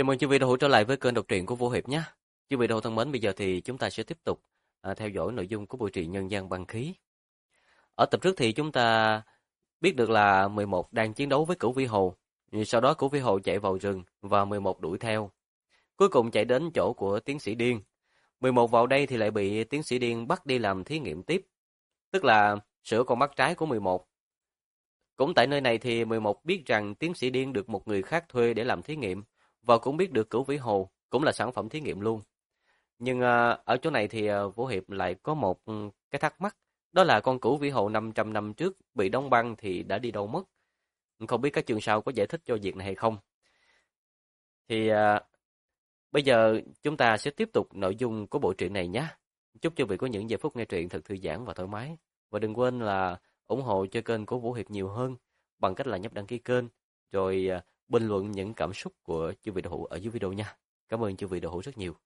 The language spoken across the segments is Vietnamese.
Chào mừng quý vị đã hữu trở lại với kênh đọc truyện của Vũ Hiệp nhé. Quý vị thân mến, bây giờ thì chúng ta sẽ tiếp tục theo dõi nội dung của bộ truyện Nhân gian băng khí. Ở tập trước thì chúng ta biết được là 11 đang chiến đấu với Cửu Vĩ Hồ. Sau đó Cửu Vĩ Hồ chạy vào rừng và 11 đuổi theo. Cuối cùng chạy đến chỗ của tiến sĩ Điên. 11 vào đây thì lại bị tiến sĩ Điên bắt đi làm thí nghiệm tiếp. Tức là sửa con mắt trái của 11. Cũng tại nơi này thì 11 biết rằng tiến sĩ Điên được một người khác thuê để làm thí nghiệm. Và cũng biết được Cửu Vĩ Hồ cũng là sản phẩm thí nghiệm luôn. Nhưng ở chỗ này thì Vũ Hiệp lại có một cái thắc mắc. Đó là con Cửu Vĩ Hồ 500 năm trước bị đóng băng thì đã đi đâu mất. Không biết các chương sau có giải thích cho việc này hay không. Thì bây giờ chúng ta sẽ tiếp tục nội dung của bộ truyện này nhé. Chúc cho vị có những giây phút nghe truyện thật thư giãn và thoải mái. Và đừng quên là ủng hộ cho kênh của Vũ Hiệp nhiều hơn bằng cách là nhấp đăng ký kênh. Rồi bình luận những cảm xúc của chư vị đạo hữu ở dưới video nha. Cảm ơn chư vị đạo hữu rất nhiều.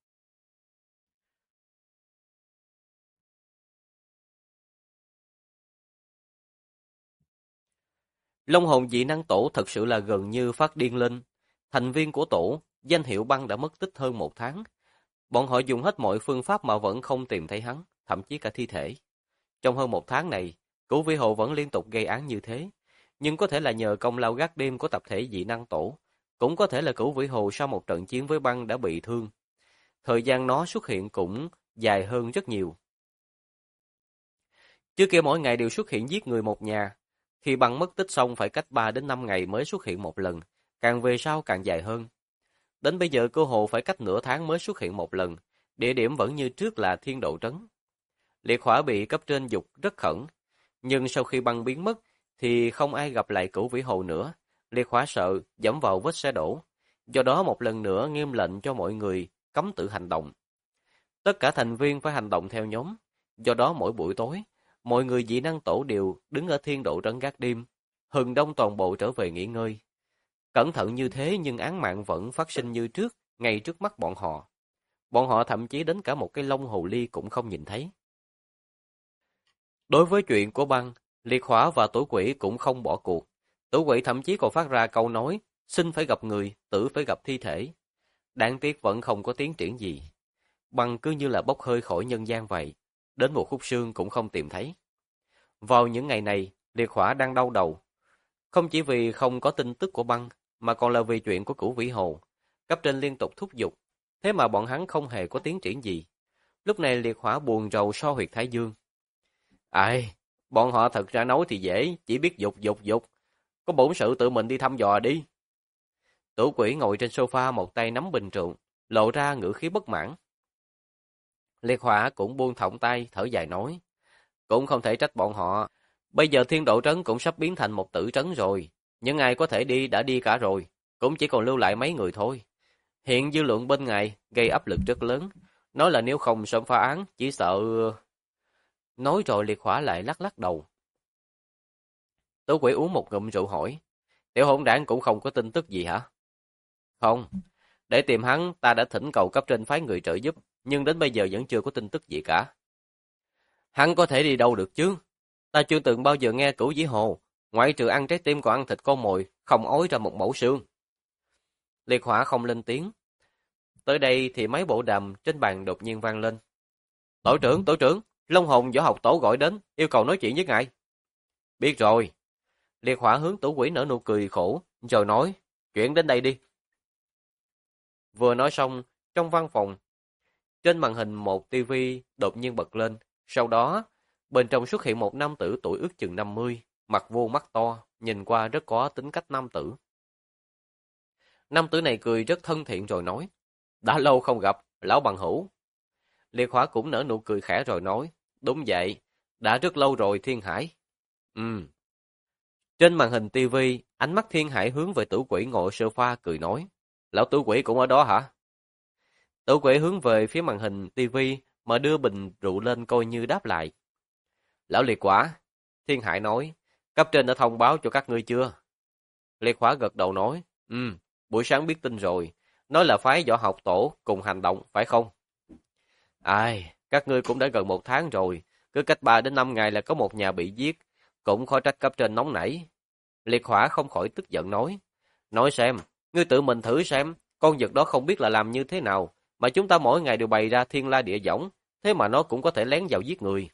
Long hồn dị năng tổ thật sự là gần như phát điên lên. Thành viên của tổ, danh hiệu băng đã mất tích hơn 1 tháng. Bọn họ dùng hết mọi phương pháp mà vẫn không tìm thấy hắn, thậm chí cả thi thể. Trong hơn 1 tháng này, Cửu Vĩ Hồ vẫn liên tục gây án như thế. Nhưng có thể là nhờ công lao gác đêm của tập thể dị năng tổ. Cũng có thể là Cửu Vĩ Hồ sau một trận chiến với băng đã bị thương. Thời gian nó xuất hiện cũng dài hơn rất nhiều. Trước kia mỗi ngày đều xuất hiện giết người một nhà. Khi băng mất tích xong phải cách 3 đến 5 ngày mới xuất hiện một lần. Càng về sau càng dài hơn. Đến bây giờ cơ hồ phải cách nửa tháng mới xuất hiện một lần. Địa điểm vẫn như trước là Thiên Độ Trấn. Liệt Hỏa bị cấp trên giục rất khẩn. Nhưng sau khi băng biến mất thì không ai gặp lại Cửu Vĩ Hồ nữa. Liệt Hỏa sợ dẫm vào vết xe đổ. Do đó một lần nữa nghiêm lệnh cho mọi người cấm tự hành động. Tất cả thành viên phải hành động theo nhóm. Do đó mỗi buổi tối, mọi người dị năng tổ đều đứng ở Thiên Độ Trấn gác đêm, hừng đông toàn bộ trở về nghỉ ngơi. Cẩn thận như thế nhưng án mạng vẫn phát sinh như trước, ngay trước mắt bọn họ. Bọn họ thậm chí đến cả một cái lông hồ ly cũng không nhìn thấy. Đối với chuyện của băng, Liệt Hỏa và Tử Quỷ cũng không bỏ cuộc. Tử Quỷ thậm chí còn phát ra câu nói, sinh phải gặp người, tử phải gặp thi thể. Đáng tiếc vẫn không có tiến triển gì. Băng cứ như là bốc hơi khỏi nhân gian vậy, đến một khúc xương cũng không tìm thấy. Vào những ngày này, Liệt Hỏa đang đau đầu. Không chỉ vì không có tin tức của băng, mà còn là vì chuyện của Cửu Vĩ Hồ. Cấp trên liên tục thúc giục, thế mà bọn hắn không hề có tiến triển gì. Lúc này Liệt Hỏa buồn rầu so huyệt thái dương. Ai, bọn họ thật ra nói thì dễ, chỉ biết dục. Có bổn sự tự mình đi thăm dò đi. Tử Quỷ ngồi trên sofa một tay nắm bình rượu, lộ ra ngữ khí bất mãn. Liệt Hỏa cũng buông thõng tay, thở dài nói. Cũng không thể trách bọn họ. Bây giờ Thiên Độ Trấn cũng sắp biến thành một tử trấn rồi. Những ai có thể đi đã đi cả rồi. Cũng chỉ còn lưu lại mấy người thôi. Hiện dư luận bên ngoài gây áp lực rất lớn. Nói là nếu không sớm phá án, chỉ sợ... Nói rồi Liệt Hỏa lại lắc lắc đầu. Tử Quỷ uống một ngụm rượu hỏi. Tiểu hỗn đảng cũng không có tin tức gì hả? Không. Để tìm hắn, ta đã thỉnh cầu cấp trên phái người trợ giúp. Nhưng đến bây giờ vẫn chưa có tin tức gì cả. Hắn có thể đi đâu được chứ? Ta chưa từng bao giờ nghe Cửu Vĩ Hồ, ngoại trừ ăn trái tim còn ăn thịt con mồi, không ói ra một mẩu xương. Liệt Hỏa không lên tiếng. Tới đây thì mấy bộ đàm trên bàn đột nhiên vang lên. Tổ trưởng, Long Hồn võ học tổ gọi đến, yêu cầu nói chuyện với ngài. Biết rồi. Liệt Hỏa hướng Tử Quỷ nở nụ cười khổ, rồi nói, chuyện đến đây đi. Vừa nói xong, trong văn phòng, trên màn hình một tivi đột nhiên bật lên, sau đó bên trong xuất hiện một nam tử tuổi ước chừng 50, mặt vuông mắt to, nhìn qua rất có tính cách nam tử. Nam tử này cười rất thân thiện rồi nói, đã lâu không gặp, lão bằng hữu. Liệt Hỏa cũng nở nụ cười khẽ rồi nói, đúng vậy, đã rất lâu rồi Thiên Hải. Trên màn hình tivi, ánh mắt Thiên Hải hướng về Tử Quỷ ngồi sofa cười nói, lão Tử Quỷ cũng ở đó hả? Tử Quỷ hướng về phía màn hình tivi mà đưa bình rượu lên coi như đáp lại. Lão Liệt Hỏa, Thiên Hải nói, cấp trên đã thông báo cho các ngươi chưa? Liệt Hỏa gật đầu nói, buổi sáng biết tin rồi, nói là phái võ học tổ cùng hành động, phải không? Ai, các ngươi cũng đã gần 1 tháng rồi, cứ cách 3 đến 5 ngày là có một nhà bị giết, cũng khó trách cấp trên nóng nảy. Liệt Hỏa không khỏi tức giận nói xem, ngươi tự mình thử xem, Con vật đó không biết là làm như thế nào, mà chúng ta mỗi ngày đều bày ra thiên la địa võng, thế mà nó cũng có thể lén vào giết người.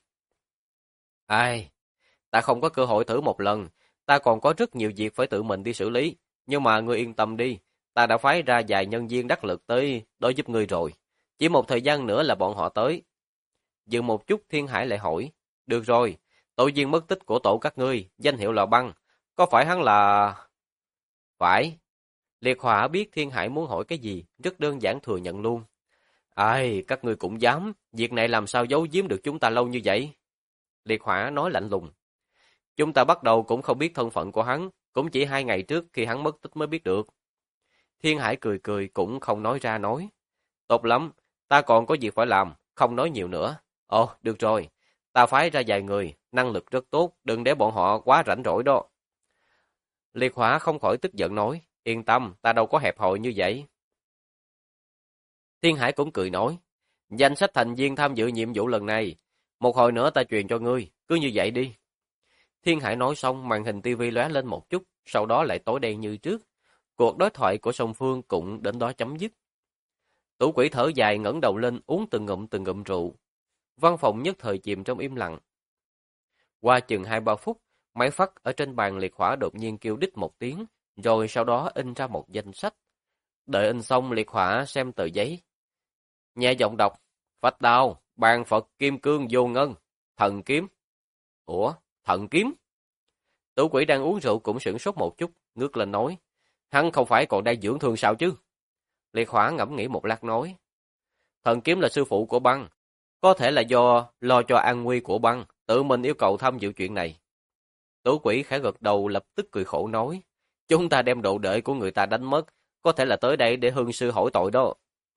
Ai, ta không có cơ hội thử một lần, ta còn có rất nhiều việc phải tự mình đi xử lý, nhưng mà ngươi yên tâm đi, ta đã phái ra vài nhân viên đắc lực tới đối giúp ngươi rồi. Chỉ một thời gian nữa là bọn họ tới. Dừng một chút Thiên Hải lại hỏi, được rồi, tội viên mất tích của tổ các ngươi, danh hiệu là Băng, có phải hắn là... Phải. Liệt Hỏa biết Thiên Hải muốn hỏi cái gì, rất đơn giản thừa nhận luôn. Ai, các ngươi cũng dám, việc này làm sao giấu giếm được chúng ta lâu như vậy? Liệt Hỏa nói lạnh lùng. Chúng ta bắt đầu cũng không biết thân phận của hắn, cũng chỉ 2 ngày trước khi hắn mất tích mới biết được. Thiên Hải cười cười cũng không nói ra nói. Tốt lắm, ta còn có việc phải làm, không nói nhiều nữa. Ồ, được rồi, ta phái ra vài người, năng lực rất tốt, đừng để bọn họ quá rảnh rỗi đó. Liệt Hỏa không khỏi tức giận nói, yên tâm, ta đâu có hẹp hòi như vậy. Thiên Hải cũng cười nói, danh sách thành viên tham dự nhiệm vụ lần này, một hồi nữa ta truyền cho ngươi, cứ như vậy đi. Thiên Hải nói xong, màn hình tivi lóe lên một chút, sau đó lại tối đen như trước. Cuộc đối thoại của song phương cũng đến đó chấm dứt. Tủ Quỷ thở dài ngẩng đầu lên uống từng ngụm rượu. Văn phòng nhất thời chìm trong im lặng. Qua chừng 2-3 phút, máy phát ở trên bàn Liệt Hỏa đột nhiên kêu đích một tiếng, rồi sau đó in ra một danh sách. Đợi in xong Liệt Hỏa xem tờ giấy. Nhẹ giọng đọc, Phách Đao, Bàn Phật Kim Cương Vô Ngân, Thần Kiếm. Ủa, Thần Kiếm? Tủ Quỷ đang uống rượu cũng sửng sốt một chút, ngước lên nói, hắn không phải còn đang dưỡng thương sao chứ? Liệt Hỏa ngẫm nghĩ một lát nói, Thần Kiếm là sư phụ của Băng, có thể là do lo cho an nguy của Băng, tự mình yêu cầu tham dự chuyện này. Tủ Quỷ khẽ gật đầu lập tức cười khổ nói, chúng ta đem độ đệ của người ta đánh mất, có thể là tới đây để hương sư hỏi tội đó.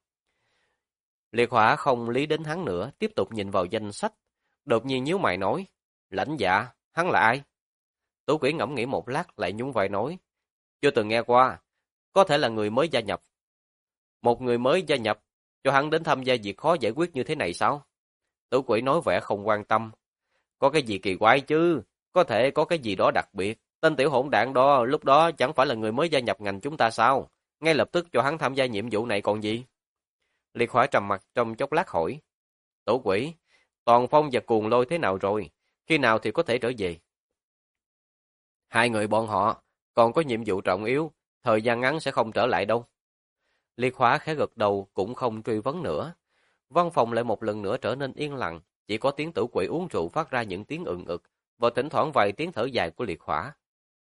Liệt Hỏa không lý đến hắn nữa, tiếp tục nhìn vào danh sách, đột nhiên nhíu mày nói, Lãnh Dạ, hắn là ai? Tủ Quỷ ngẫm nghĩ một lát lại nhún vai nói, chưa từng nghe qua, có thể là người mới gia nhập. Một người mới gia nhập, cho hắn đến tham gia việc khó giải quyết như thế này sao? Tủ Quỷ nói vẻ không quan tâm. Có cái gì kỳ quái chứ, có thể có cái gì đó đặc biệt. Tên tiểu hỗn đản đó lúc đó chẳng phải là người mới gia nhập ngành chúng ta sao? Ngay lập tức cho hắn tham gia nhiệm vụ này còn gì? Liệt Hỏa trầm mặt trong chốc lát hỏi. Tủ Quỷ, Toàn Phong và Cuồng Lôi thế nào rồi? Khi nào thì có thể trở về? Hai người bọn họ còn có nhiệm vụ trọng yếu, thời gian ngắn sẽ không trở lại đâu. Liệt Hỏa khẽ gật đầu cũng không truy vấn nữa. Văn phòng lại một lần nữa trở nên yên lặng, chỉ có tiếng Tủ Quỷ uống rượu phát ra những tiếng ừng ực và thỉnh thoảng vài tiếng thở dài của Liệt Hỏa.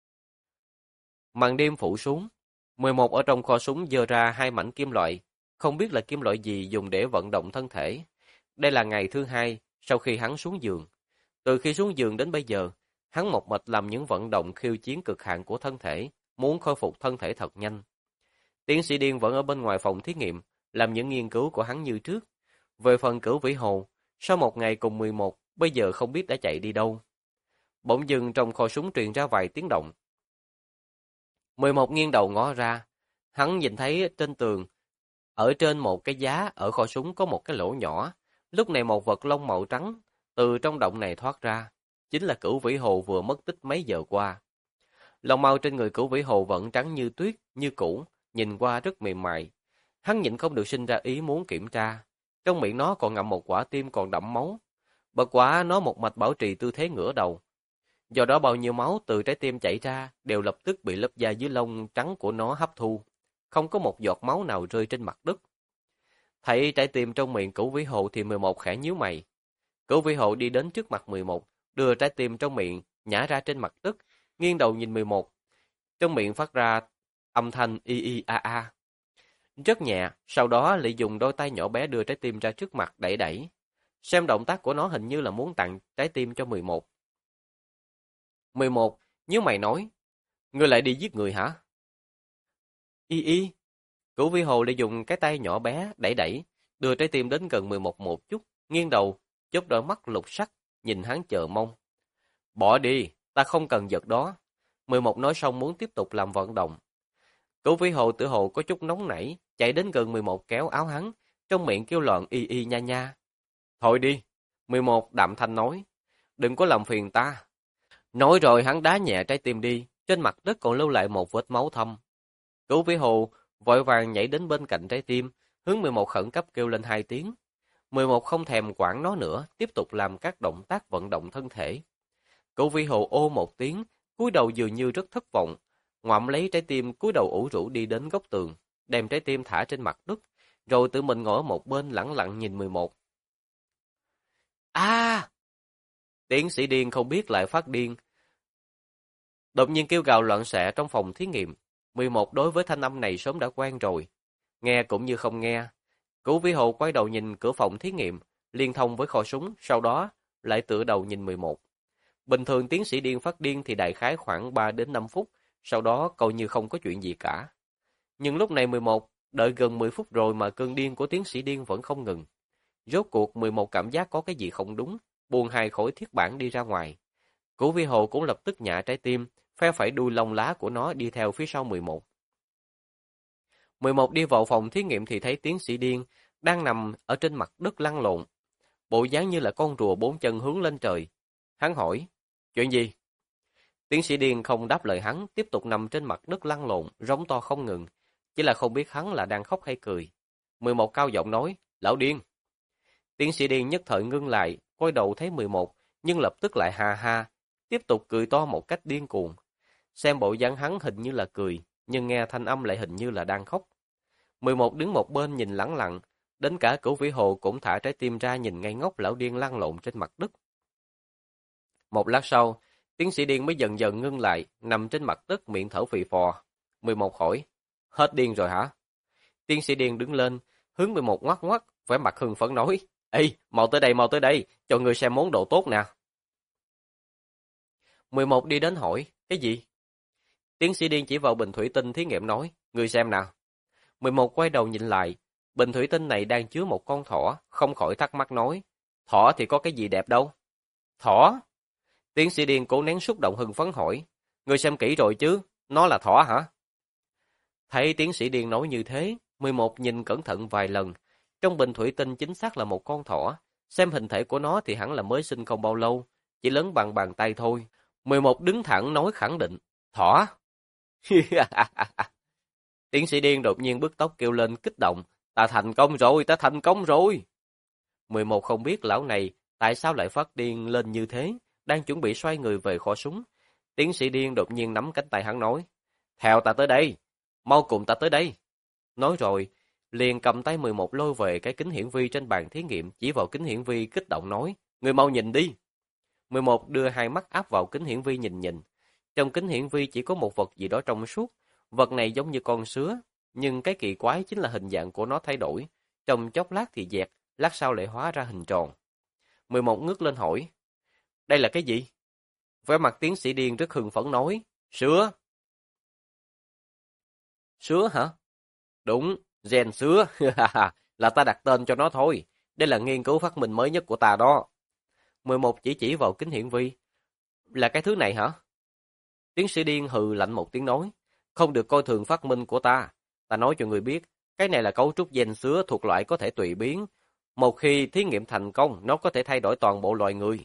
Màn đêm phủ xuống, 11 ở trong kho súng giơ ra 2 mảnh kim loại, không biết là kim loại gì dùng để vận động thân thể. Đây là ngày thứ 2 sau khi hắn xuống giường. Từ khi xuống giường đến bây giờ, hắn một mạch làm những vận động khiêu chiến cực hạn của thân thể, muốn khôi phục thân thể thật nhanh. Tiến sĩ Điên vẫn ở bên ngoài phòng thí nghiệm, làm những nghiên cứu của hắn như trước. Về phần Cửu Vĩ Hồ, sau một ngày cùng 11, bây giờ không biết đã chạy đi đâu. Bỗng dưng trong kho súng truyền ra vài tiếng động. 11 nghiêng đầu ngó ra, hắn nhìn thấy trên tường, ở trên một cái giá ở kho súng có một cái lỗ nhỏ. Lúc này một vật lông màu trắng từ trong động này thoát ra, chính là Cửu Vĩ Hồ vừa mất tích mấy giờ qua. Lông mao trên người Cửu Vĩ Hồ vẫn trắng như tuyết, như cũ, nhìn qua rất mềm mại. Hắn nhịn không được sinh ra ý muốn kiểm tra. Trong miệng nó còn ngậm một quả tim còn đẫm máu. Bất quá nó một mạch bảo trì tư thế ngửa đầu. Do đó bao nhiêu máu từ trái tim chảy ra đều lập tức bị lớp da dưới lông trắng của nó hấp thu. Không có một giọt máu nào rơi trên mặt đất. Thấy trái tim trong miệng Cửu Vĩ Hồ thì 11 khẽ nhíu mày. Cửu Vĩ Hồ đi đến trước mặt 11, đưa trái tim trong miệng nhả ra trên mặt đất, nghiêng đầu nhìn 11. Trong miệng phát ra âm thanh y y a a. Rất nhẹ, sau đó lại dùng đôi tay nhỏ bé đưa trái tim ra trước mặt đẩy đẩy. Xem động tác của nó hình như là muốn tặng trái tim cho 11. 11, nhíu mày nói, ngươi lại đi giết người hả? Y y. Cửu Vĩ Hồ lại dùng cái tay nhỏ bé đẩy đẩy, đưa trái tim đến gần 11 một chút, nghiêng đầu, chớp đôi mắt lục sắc, nhìn hắn chờ mong. Bỏ đi, ta không cần vật đó. 11 nói xong muốn tiếp tục làm vận động. Cửu Vĩ Hồ tự hồ có chút nóng nảy, chạy đến gần 11 kéo áo hắn, trong miệng kêu loạn y y nha nha. Thôi đi, 11 đạm thanh nói, đừng có làm phiền ta. Nói rồi hắn đá nhẹ trái tim đi, trên mặt đất còn lưu lại một vết máu thâm. Cửu Vĩ Hồ vội vàng nhảy đến bên cạnh trái tim, hướng 11 khẩn cấp kêu lên 2 tiếng. 11 không thèm quản nó nữa, tiếp tục làm các động tác vận động thân thể. Cửu Vĩ Hồ ô một tiếng, cúi đầu dường như rất thất vọng, ngoạm lấy trái tim cúi đầu ủ rũ đi đến góc tường, đem trái tim thả trên mặt đất, rồi tự mình ngồi ở một bên lẳng lặng nhìn 11. A! Tiến sĩ điên không biết lại phát điên. Đột nhiên kêu gào loạn xạ trong phòng thí nghiệm. 11 đối với thanh âm này sớm đã quen rồi. Nghe cũng như không nghe. Cửu Vĩ Hồ quay đầu nhìn cửa phòng thí nghiệm, liên thông với kho súng, sau đó lại tựa đầu nhìn 11. Bình thường tiến sĩ điên phát điên thì đại khái khoảng 3 đến 5 phút, sau đó coi như không có chuyện gì cả. Nhưng lúc này 11, đợi gần 10 phút rồi mà cơn điên của tiến sĩ điên vẫn không ngừng. Rốt cuộc 11 cảm giác có cái gì không đúng, buông hai khối thiết bản đi ra ngoài. Cửu Vĩ Hồ cũng lập tức nhả trái tim, phe phẩy đuôi lông lá của nó đi theo phía sau 11. 11 đi vào phòng thí nghiệm thì thấy tiến sĩ điên đang nằm ở trên mặt đất lăn lộn, bộ dáng như là con rùa 4 chân hướng lên trời. Hắn hỏi, chuyện gì? Tiến sĩ điên không đáp lời hắn, tiếp tục nằm trên mặt đất lăn lộn, rống to không ngừng, chỉ là không biết hắn là đang khóc hay cười. 11 cao giọng nói, lão điên. Tiến sĩ điên nhất thời ngưng lại, quay đầu thấy 11, nhưng lập tức lại ha ha, tiếp tục cười to một cách điên cuồng. Xem bộ dáng hắn hình như là cười, nhưng nghe thanh âm lại hình như là đang khóc. 11 đứng một bên nhìn lẳng lặng, đến cả Cửu Vĩ Hồ cũng thả trái tim ra nhìn ngây ngốc lão điên lăn lộn trên mặt đất. Một lát sau, tiến sĩ điên mới dần dần ngưng lại, nằm trên mặt đất miệng thở phì phò. 11 hỏi, hết điên rồi hả? Tiến sĩ điên đứng lên, hướng 11 ngoắc ngoắc, vẻ mặt hưng phấn nói, ê, mau tới đây, cho người xem món đồ tốt nè. 11 đi đến hỏi, cái gì? Tiến sĩ điên chỉ vào bình thủy tinh thí nghiệm nói, người xem nào. 11 quay đầu nhìn lại, bình thủy tinh này đang chứa một con thỏ, không khỏi thắc mắc nói, thỏ thì có cái gì đẹp đâu? Thỏ? Tiến sĩ điên cố nén xúc động hưng phấn hỏi, người xem kỹ rồi chứ, nó là thỏ hả? Thấy tiến sĩ điên nói như thế, 11 nhìn cẩn thận vài lần, trong bình thủy tinh chính xác là một con thỏ, xem hình thể của nó thì hẳn là mới sinh không bao lâu, chỉ lớn bằng bàn tay thôi. 11 đứng thẳng nói khẳng định, thỏ. Tiến sĩ điên đột nhiên bứt tóc kêu lên kích động, ta thành công rồi. 11 không biết lão này tại sao lại phát điên lên như thế, đang chuẩn bị xoay người về kho súng. Tiến sĩ điên đột nhiên nắm cánh tay hắn nói, theo ta tới đây, mau cùng ta tới đây. Nói rồi, liền cầm tay 11 lôi về cái kính hiển vi trên bàn thí nghiệm, chỉ vào kính hiển vi kích động nói, người mau nhìn đi. 11 đưa hai mắt áp vào kính hiển vi nhìn. Trong kính hiển vi chỉ có một vật gì đó trong suốt, vật này giống như con sứa, nhưng cái kỳ quái chính là hình dạng của nó thay đổi, trong chốc lát thì dẹt, lát sau lại hóa ra hình tròn. 11 ngước lên hỏi, đây là cái gì? Vẻ mặt tiến sĩ điên rất hưng phấn nói, sứa. Sứa hả? Đúng, gen sứa, là ta đặt tên cho nó thôi, đây là nghiên cứu phát minh mới nhất của ta đó. 11 chỉ vào kính hiển vi, là cái thứ này hả? Tiến sĩ điên hừ lạnh một tiếng nói, không được coi thường phát minh của ta. Ta nói cho người biết, cái này là cấu trúc gen sứa thuộc loại có thể tùy biến. Một khi thí nghiệm thành công, nó có thể thay đổi toàn bộ loài người.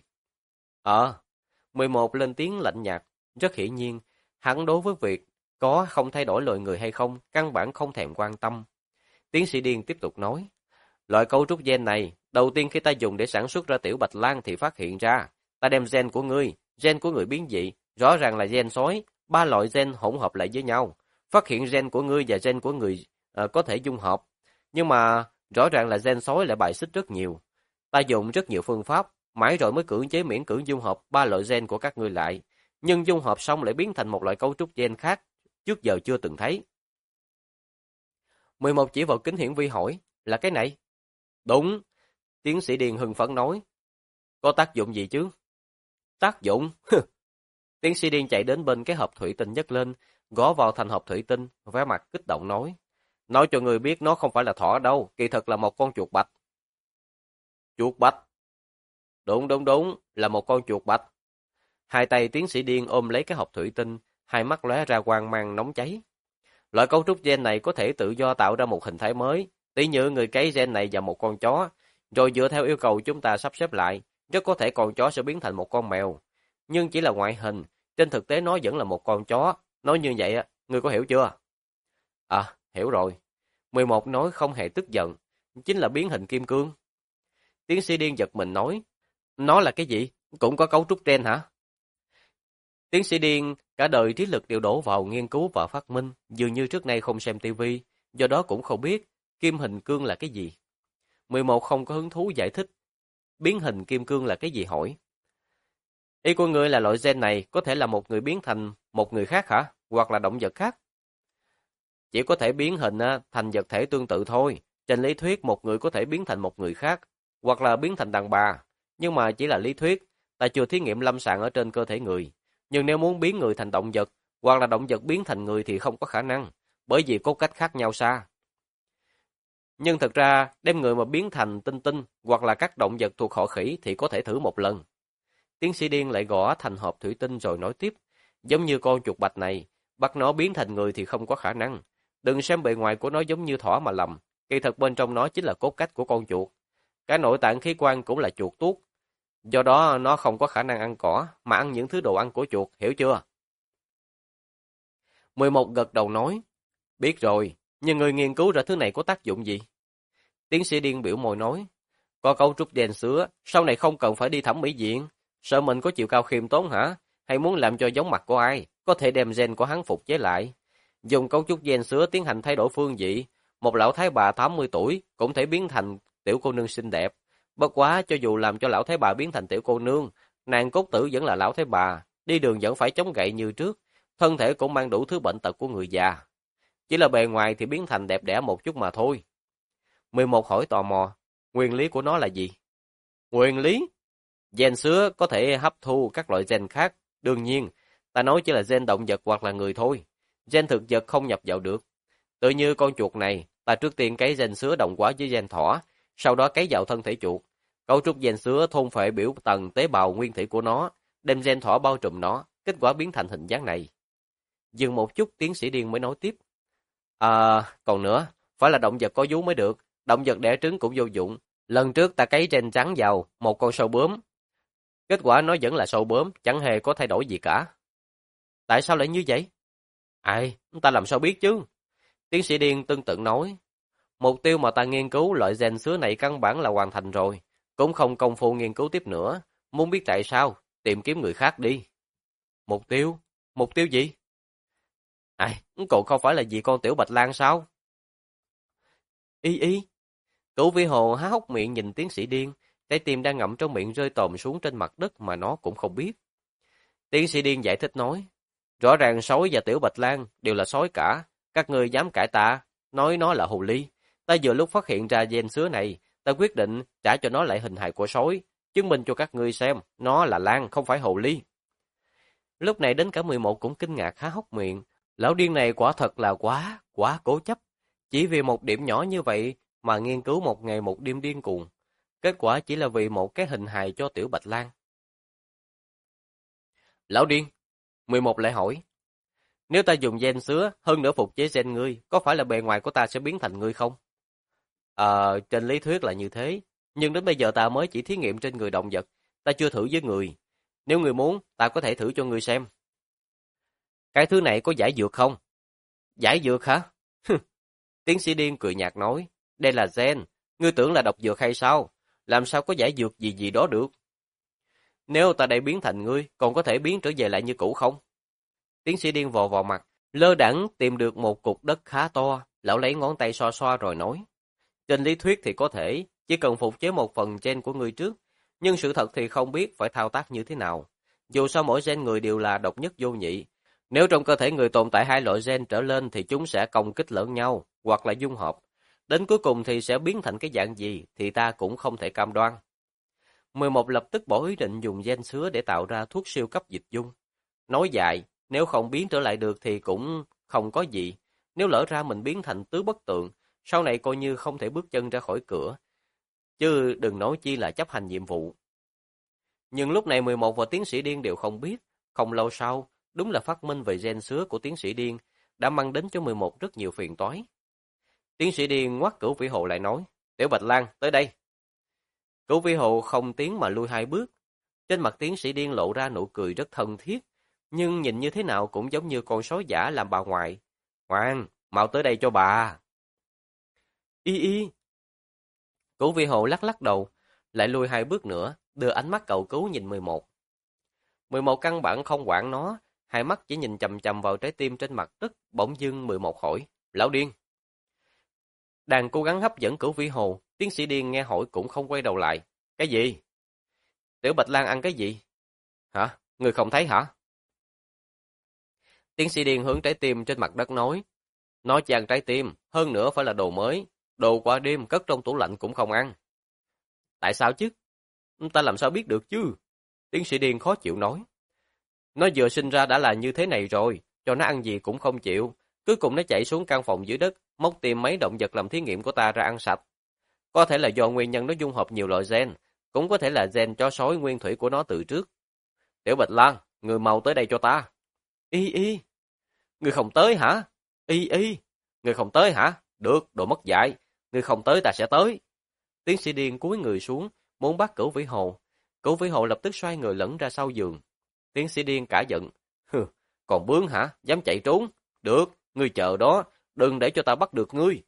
11 lên tiếng lạnh nhạt, rất hiển nhiên, hắn đối với việc có không thay đổi loài người hay không, căn bản không thèm quan tâm. Tiến sĩ điên tiếp tục nói, loại cấu trúc gen này, đầu tiên khi ta dùng để sản xuất ra tiểu bạch lang thì phát hiện ra, ta đem gen của người biến dị, rõ ràng là gen sói, ba loại gen hỗn hợp lại với nhau, phát hiện gen của ngươi và gen của người có thể dung hợp, nhưng mà rõ ràng là gen sói lại bài xích rất nhiều. Ta dùng rất nhiều phương pháp, mãi rồi mới cưỡng chế miễn cưỡng dung hợp ba loại gen của các ngươi lại, nhưng dung hợp xong lại biến thành một loại cấu trúc gen khác, trước giờ chưa từng thấy. 11 chỉ vào kính hiển vi hỏi, là cái này? Đúng, tiến sĩ điên hưng phấn nói. Có tác dụng gì chứ? Tác dụng? Tiến sĩ điên chạy đến bên cái hộp thủy tinh nhấc lên, gõ vào thành hộp thủy tinh, vẻ mặt kích động nói. Nói cho người biết nó không phải là thỏ đâu, kỳ thực là một con chuột bạch. Chuột bạch? Đúng, là một con chuột bạch. Hai tay tiến sĩ điên ôm lấy cái hộp thủy tinh, hai mắt lóe ra quang mang nóng cháy. Loại cấu trúc gen này có thể tự do tạo ra một hình thái mới, tỷ như người cấy gen này vào một con chó, rồi dựa theo yêu cầu chúng ta sắp xếp lại, rất có thể con chó sẽ biến thành một con mèo. Nhưng chỉ là ngoại hình, trên thực tế nó vẫn là một con chó. Nói như vậy, ngươi có hiểu chưa? hiểu rồi. 11 nói không hề tức giận, chính là biến hình kim cương. Tiến sĩ Điên giật mình nói, nó là cái gì? Cũng có cấu trúc gen hả? Tiến sĩ Điên cả đời trí lực đều đổ vào nghiên cứu và phát minh, dường như trước nay không xem tivi, do đó cũng không biết kim hình cương là cái gì. 11 không có hứng thú giải thích, biến hình kim cương là cái gì hỏi. Ý của ngươi là loại gen này có thể là một người biến thành một người khác hả? Hoặc là động vật khác? Chỉ có thể biến hình thành vật thể tương tự thôi. Trên lý thuyết một người có thể biến thành một người khác, hoặc là biến thành đàn bà. Nhưng mà chỉ là lý thuyết, ta chưa thí nghiệm lâm sàng ở trên cơ thể người. Nhưng nếu muốn biến người thành động vật, hoặc là động vật biến thành người thì không có khả năng, bởi vì có cách khác nhau xa. Nhưng thật ra, đem người mà biến thành tinh tinh, hoặc là các động vật thuộc họ khỉ thì có thể thử một lần. Tiến sĩ Điên lại gõ thành hộp thủy tinh rồi nói tiếp, giống như con chuột bạch này, bắt nó biến thành người thì không có khả năng. Đừng xem bề ngoài của nó giống như thỏ mà lầm, kỳ thật bên trong nó chính là cốt cách của con chuột. Cái nội tạng khí quan cũng là chuột tuốt. Do đó nó không có khả năng ăn cỏ, mà ăn những thứ đồ ăn của chuột, hiểu chưa? 11 gật đầu nói, biết rồi, nhưng người nghiên cứu ra thứ này có tác dụng gì? Tiến sĩ Điên biểu môi nói, có cấu trúc gen sữa, sau này không cần phải đi thẩm mỹ viện. Sợ mình có chiều cao khiêm tốn hả? Hay muốn làm cho giống mặt của ai? Có thể đem gen của hắn phục chế lại. Dùng cấu trúc gen sữa tiến hành thay đổi phương vị. Một lão thái bà 80 tuổi cũng thể biến thành tiểu cô nương xinh đẹp. Bất quá cho dù làm cho lão thái bà biến thành tiểu cô nương, nàng cốt tử vẫn là lão thái bà. Đi đường vẫn phải chống gậy như trước. Thân thể cũng mang đủ thứ bệnh tật của người già. Chỉ là bề ngoài thì biến thành đẹp đẽ một chút mà thôi. 11 hỏi tò mò, nguyên lý của nó là gì? Nguyên lý? Gen sữa có thể hấp thu các loại gen khác. Đương nhiên, ta nói chỉ là gen động vật hoặc là người thôi. Gen thực vật không nhập vào được. Tự như con chuột này, ta trước tiên cấy gen sữa đồng hóa với gen thỏ, sau đó cấy vào thân thể chuột. Cấu trúc gen sữa thôn phệ biểu tầng tế bào nguyên thủy của nó, đem gen thỏ bao trùm nó, kết quả biến thành hình dáng này. Dừng một chút, tiến sĩ Điên mới nói tiếp. Còn nữa, phải là động vật có vú mới được. Động vật đẻ trứng cũng vô dụng. Lần trước ta cấy gen trắng vào một con sâu bướm. Kết quả nó vẫn là sâu bướm, chẳng hề có thay đổi gì cả. Tại sao lại như vậy? Ai, ta làm sao biết chứ? Tiến sĩ Điên tương tự nói. Mục tiêu mà ta nghiên cứu loại gen sữa này căn bản là hoàn thành rồi. Cũng không công phu nghiên cứu tiếp nữa. Muốn biết tại sao, tìm kiếm người khác đi. Mục tiêu? Mục tiêu gì? Ai, cậu không phải là vì con tiểu bạch lang sao? Y. Cửu Vĩ Hồ há hốc miệng nhìn tiến sĩ Điên, trái tim đang ngậm trong miệng rơi tòm xuống trên mặt đất mà nó cũng không biết. Tiến sĩ Điên giải thích nói, rõ ràng sói và tiểu bạch lang đều là sói cả, các ngươi dám cãi ta, nói nó là hồ ly. Ta vừa lúc phát hiện ra gen sữa này, ta quyết định trả cho nó lại hình hài của sói, chứng minh cho các ngươi xem, nó là lang không phải hồ ly. Lúc này đến cả 11 cũng kinh ngạc há hốc miệng, lão điên này quả thật là quá cố chấp, chỉ vì một điểm nhỏ như vậy mà nghiên cứu một ngày một đêm điên cuồng. Kết quả chỉ là vì một cái hình hài cho tiểu bạch lang. Lão điên, 11 lại hỏi, nếu ta dùng gen sữa, hơn nữa phục chế gen ngươi, có phải là bề ngoài của ta sẽ biến thành ngươi không? Trên lý thuyết là như thế, nhưng đến bây giờ ta mới chỉ thí nghiệm trên người động vật, ta chưa thử với người. Nếu người muốn, ta có thể thử cho ngươi xem. Cái thứ này có giải dược không? Giải dược hả? Tiến sĩ Điên cười nhạt nói, đây là gen, ngươi tưởng là độc dược hay sao? Làm sao có giải dược gì đó được? Nếu ta đây biến thành ngươi, còn có thể biến trở về lại như cũ không? Tiến sĩ Điên vò vào mặt, lơ đãng tìm được một cục đất khá to, lão lấy ngón tay xoa xoa rồi nói. Trên lý thuyết thì có thể, chỉ cần phục chế một phần gen của ngươi trước, nhưng sự thật thì không biết phải thao tác như thế nào. Dù sao mỗi gen người đều là độc nhất vô nhị. Nếu trong cơ thể người tồn tại hai loại gen trở lên thì chúng sẽ công kích lẫn nhau, hoặc là dung hợp. Đến cuối cùng thì sẽ biến thành cái dạng gì thì ta cũng không thể cam đoan. 11 lập tức bỏ ý định dùng gen sữa để tạo ra thuốc siêu cấp dịch dung. Nói dài, nếu không biến trở lại được thì cũng không có gì. Nếu lỡ ra mình biến thành tứ bất tượng, sau này coi như không thể bước chân ra khỏi cửa. Chứ đừng nói chi là chấp hành nhiệm vụ. Nhưng lúc này 11 và tiến sĩ Điên đều không biết. Không lâu sau, đúng là phát minh về gen sữa của tiến sĩ Điên đã mang đến cho 11 rất nhiều phiền toái. Tiến sĩ Điên ngoắt Cửu Vĩ Hồ lại nói, Tiểu Bạch Lang, tới đây. Cửu Vĩ Hồ không tiến mà lui 2 bước. Trên mặt tiến sĩ Điên lộ ra nụ cười rất thân thiết, nhưng nhìn như thế nào cũng giống như con sói giả làm bà ngoại. Ngoan, mau tới đây cho bà. Y y. Cửu Vĩ Hồ lắc lắc đầu, lại lùi 2 bước nữa, đưa ánh mắt cầu cứu nhìn 11. 11 căn bản không quản nó, hai mắt chỉ nhìn chằm chằm vào trái tim trên mặt đất, bỗng dưng 11 hỏi, lão điên. Đang cố gắng hấp dẫn Cửu Vĩ Hồ, tiến sĩ điên nghe hỏi cũng không quay đầu lại. Cái gì? Tiểu Bạch Lang ăn cái gì? Hả? Người không thấy hả? Tiến sĩ điên hướng trái tim trên mặt đất nói. Nó chỉ ăn trái tim, hơn nữa phải là đồ mới. Đồ qua đêm cất trong tủ lạnh cũng không ăn. Tại sao chứ? Ta làm sao biết được chứ? Tiến sĩ điên khó chịu nói. Nó vừa sinh ra đã là như thế này rồi, cho nó ăn gì cũng không chịu. Cuối cùng nó chạy xuống căn phòng dưới đất, móc tìm mấy động vật làm thí nghiệm của ta ra ăn sạch. Có thể là do nguyên nhân nó dung hợp nhiều loại gen, cũng có thể là gen chó sói nguyên thủy của nó từ trước. Tiểu Bạch Lang, người mau tới đây cho ta. Y y. Người không tới hả? Y y. Người không tới hả? Được, đồ mất dạy. Người không tới ta sẽ tới. Tiến sĩ điên cúi người xuống, muốn bắt Cửu Vĩ Hồ. Cửu Vĩ Hồ lập tức xoay người lẫn ra sau giường. Tiến sĩ điên cả giận. Hừ, còn bướng hả? Dám chạy trốn? Được, ngươi chờ đó, đừng để cho ta bắt được ngươi.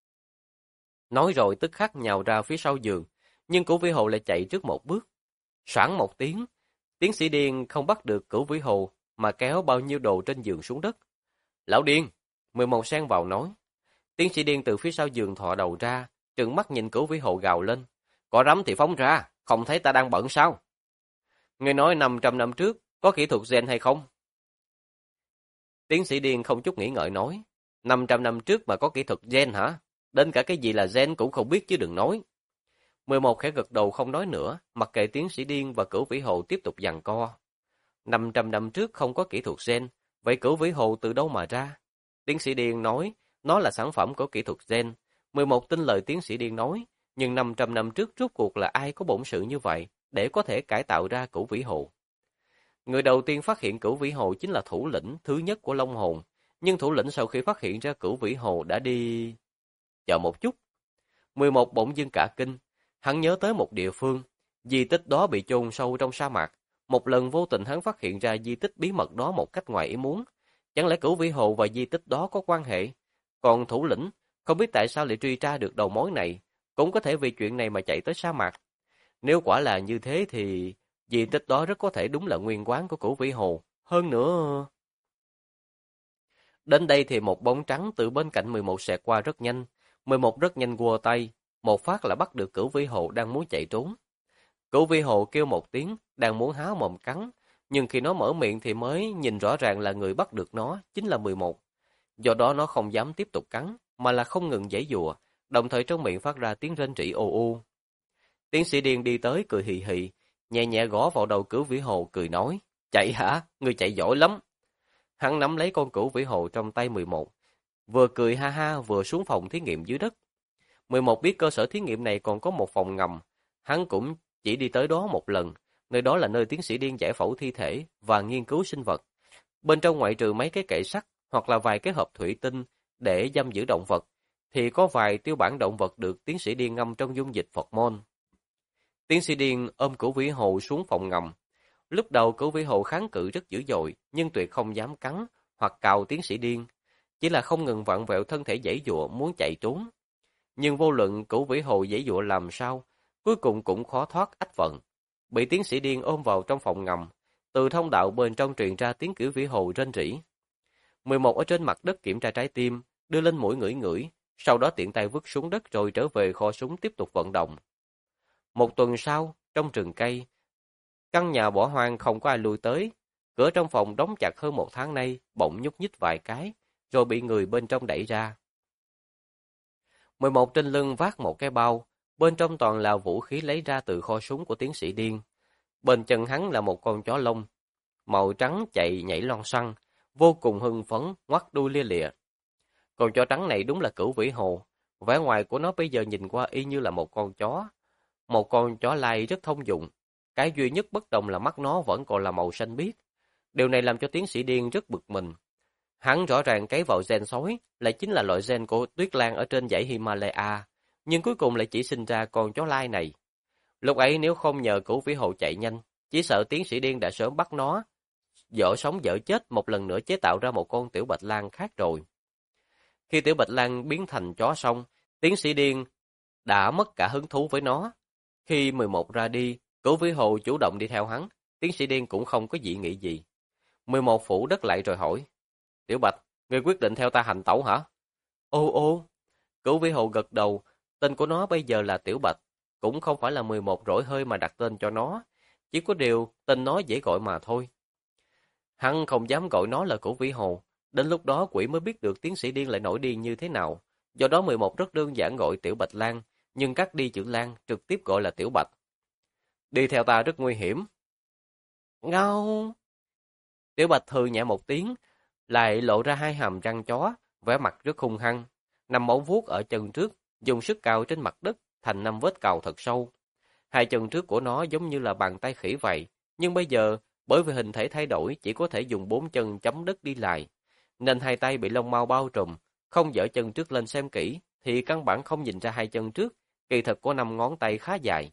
Nói rồi tức khắc nhào ra phía sau giường, nhưng Cửu Vĩ Hồ lại chạy trước một bước. Soảng một tiếng, tiến sĩ điên không bắt được Cửu Vĩ Hồ mà kéo bao nhiêu đồ trên giường xuống đất. Lão điên, 11 xen vào nói. Tiến sĩ điên từ phía sau giường thò đầu ra, trừng mắt nhìn Cửu Vĩ Hồ gào lên. Có rắm thì phóng ra, không thấy ta đang bận sao? Ngươi nói 500 năm trước, có kỹ thuật gen hay không? Tiến sĩ điên không chút nghĩ ngợi nói. 500 năm trước mà có kỹ thuật gen hả? Đến cả cái gì là gen cũng không biết chứ đừng nói. 11 khẽ gật đầu không nói nữa, mặc kệ tiến sĩ điên và Cửu Vĩ Hồ tiếp tục giằng co. 500 năm trước không có kỹ thuật gen, vậy Cửu Vĩ Hồ từ đâu mà ra? Tiến sĩ điên nói, nó là sản phẩm của kỹ thuật gen. 11 tin lời tiến sĩ điên nói, nhưng 500 năm trước rốt cuộc là ai có bổn sự như vậy, để có thể cải tạo ra Cửu Vĩ Hồ? Người đầu tiên phát hiện Cửu Vĩ Hồ chính là thủ lĩnh thứ nhất của Long Hồn, nhưng thủ lĩnh sau khi phát hiện ra Cửu Vĩ Hồ đã đi... Chờ một chút. 11 bỗng dưng cả kinh, hắn nhớ tới một địa phương, di tích đó bị chôn sâu trong sa mạc. Một lần vô tình hắn phát hiện ra di tích bí mật đó một cách ngoài ý muốn. Chẳng lẽ Cửu Vĩ Hồ và di tích đó có quan hệ? Còn thủ lĩnh, không biết tại sao lại truy tra được đầu mối này, cũng có thể vì chuyện này mà chạy tới sa mạc. Nếu quả là như thế thì di tích đó rất có thể đúng là nguyên quán của Cửu Vĩ Hồ. Hơn nữa... Đến đây thì một bóng trắng từ bên cạnh 11 xẹt qua rất nhanh. 11 rất nhanh quơ tay, một phát là bắt được Cửu Vĩ Hồ đang muốn chạy trốn. Cửu Vĩ Hồ kêu một tiếng, đang muốn há mồm cắn, nhưng khi nó mở miệng thì mới nhìn rõ ràng là người bắt được nó chính là 11. Do đó nó không dám tiếp tục cắn, mà là không ngừng giãy giụa, đồng thời trong miệng phát ra tiếng rên rỉ ồ u. Tiến sĩ điên đi tới cười hì hì, nhẹ nhẹ gõ vào đầu Cửu Vĩ Hồ cười nói, chạy hả? Ngươi chạy giỏi lắm. Hắn nắm lấy con Cửu Vĩ Hồ trong tay 11, vừa cười ha ha vừa xuống phòng thí nghiệm dưới đất. 11 biết cơ sở thí nghiệm này còn có một phòng ngầm, hắn cũng chỉ đi tới đó một lần, nơi đó là nơi tiến sĩ điên giải phẫu thi thể và nghiên cứu sinh vật. Bên trong ngoại trừ mấy cái kệ sắt hoặc là vài cái hộp thủy tinh để giam giữ động vật, thì có vài tiêu bản động vật được tiến sĩ điên ngâm trong dung dịch Phật môn. Tiến sĩ điên ôm Cửu Vĩ Hồ xuống phòng ngầm. Lúc đầu Cửu Vĩ Hồ kháng cự rất dữ dội, nhưng tuyệt không dám cắn hoặc cào tiến sĩ điên, chỉ là không ngừng vặn vẹo thân thể giãy giụa muốn chạy trốn. Nhưng vô luận Cửu Vĩ Hồ giãy giụa làm sao, cuối cùng cũng khó thoát ách vận, bị tiến sĩ điên ôm vào trong phòng ngầm. Từ thông đạo bên trong truyền ra tiếng Cửu Vĩ Hồ rên rỉ. 11 ở trên mặt đất kiểm tra trái tim, đưa lên mũi ngửi ngửi, sau đó tiện tay vứt xuống đất rồi trở về kho súng tiếp tục vận động. Một tuần sau, trong rừng cây, căn nhà bỏ hoang không có ai lui tới, cửa trong phòng đóng chặt hơn một tháng nay, bỗng nhúc nhích vài cái, rồi bị người bên trong đẩy ra. 11 trên lưng vác một cái bao, bên trong toàn là vũ khí lấy ra từ kho súng của tiến sĩ điên. Bên chân hắn là một con chó lông, màu trắng chạy nhảy lon xăng, vô cùng hưng phấn, ngoắt đuôi lia lịa. Con chó trắng này đúng là Cửu Vĩ Hồ, vẻ ngoài của nó bây giờ nhìn qua y như là một con chó. Một con chó lai rất thông dụng, cái duy nhất bất đồng là mắt nó vẫn còn là màu xanh biếc. Điều này làm cho tiến sĩ điên rất bực mình. Hắn rõ ràng cấy vào gen sói, lại chính là loại gen của Tuyết Lan ở trên dãy Himalaya, nhưng cuối cùng lại chỉ sinh ra con chó lai này. Lúc ấy nếu không nhờ Cửu Vĩ Hồ chạy nhanh, chỉ sợ tiến sĩ điên đã sớm bắt nó, dở sống dở chết một lần nữa chế tạo ra một con tiểu bạch lang khác rồi. Khi Tiểu Bạch Lang biến thành chó xong, tiến sĩ Điên đã mất cả hứng thú với nó. Khi 11 ra đi, Cửu Vĩ Hồ chủ động đi theo hắn, tiến sĩ Điên cũng không có dị nghị gì. 11 phủ đất lại rồi hỏi, Tiểu Bạch, ngươi quyết định theo ta hành tẩu hả? Ô ô, Cửu Vĩ Hồ gật đầu, tên của nó bây giờ là Tiểu Bạch, cũng không phải là 11 rỗi hơi mà đặt tên cho nó, chỉ có điều tên nó dễ gọi mà thôi. Hắn không dám gọi nó là Cửu Vĩ Hồ, đến lúc đó quỷ mới biết được tiến sĩ Điên lại nổi điên như thế nào. Do đó 11 rất đơn giản gọi Tiểu Bạch Lang, nhưng cắt đi chữ Lang trực tiếp gọi là Tiểu Bạch. Đi theo ta rất nguy hiểm. Ngao! Tiểu Bạch hừ nhẹ một tiếng, lại lộ ra hai hàm răng chó, vẻ mặt rất hung hăng, nằm móng vuốt ở chân trước, dùng sức cào trên mặt đất thành 5 vết cào thật sâu. Hai chân trước của nó giống như là bàn tay khỉ vậy, nhưng bây giờ bởi vì hình thể thay đổi chỉ có thể dùng 4 chân chấm đất đi lại, nên hai tay bị lông mau bao trùm, không giở chân trước lên xem kỹ thì căn bản không nhìn ra hai chân trước, kỳ thực có 5 ngón tay khá dài.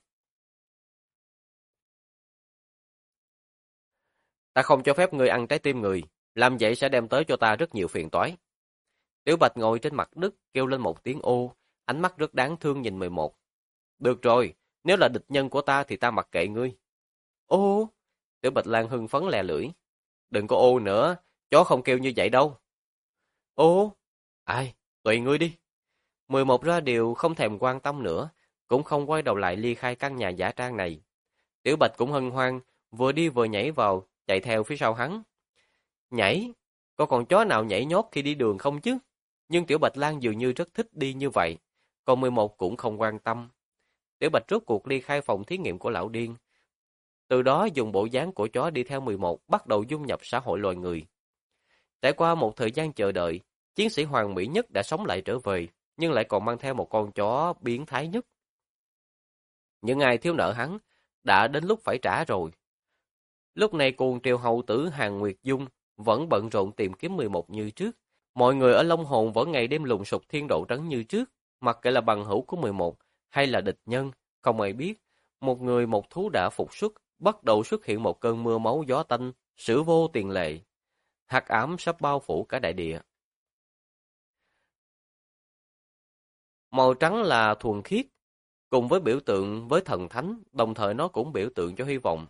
Ta không cho phép ngươi ăn trái tim người, làm vậy sẽ đem tới cho ta rất nhiều phiền toái. Tiểu Bạch ngồi trên mặt đất kêu lên một tiếng ô, ánh mắt rất đáng thương nhìn 11. Được rồi, nếu là địch nhân của ta thì ta mặc kệ ngươi. Ô! Tiểu Bạch Lang hưng phấn lè lưỡi. Đừng có ô nữa, chó không kêu như vậy đâu. Ô! Ai, tùy ngươi đi. 11 ra điều không thèm quan tâm nữa, cũng không quay đầu lại ly khai căn nhà giả trang này. Tiểu Bạch cũng hân hoan, vừa đi vừa nhảy vào, chạy theo phía sau hắn. Nhảy? Có con chó nào nhảy nhót khi đi đường không chứ? Nhưng Tiểu Bạch Lang dường như rất thích đi như vậy, còn 11 cũng không quan tâm. Tiểu Bạch rốt cuộc ly khai phòng thí nghiệm của lão điên. Từ đó dùng bộ dáng của chó đi theo 11 bắt đầu dung nhập xã hội loài người. Trải qua một thời gian chờ đợi, chiến sĩ Hoàng Mỹ Nhất đã sống lại trở về, nhưng lại còn mang theo một con chó biến thái nhất. Những ai thiếu nợ hắn, đã đến lúc phải trả rồi. Lúc này cuồng triều hậu tử Hàn Nguyệt Dung vẫn bận rộn tìm kiếm 11 như trước. Mọi người ở Long Hồn vẫn ngày đêm lùng sục thiên độ trấn như trước, mặc kệ là bằng hữu của 11 hay là địch nhân, không ai biết. Một người một thú đã phục xuất, bắt đầu xuất hiện một cơn mưa máu gió tanh, sử vô tiền lệ. Hắc ám sắp bao phủ cả đại địa. Màu trắng là thuần khiết, cùng với biểu tượng với thần thánh, đồng thời nó cũng biểu tượng cho hy vọng.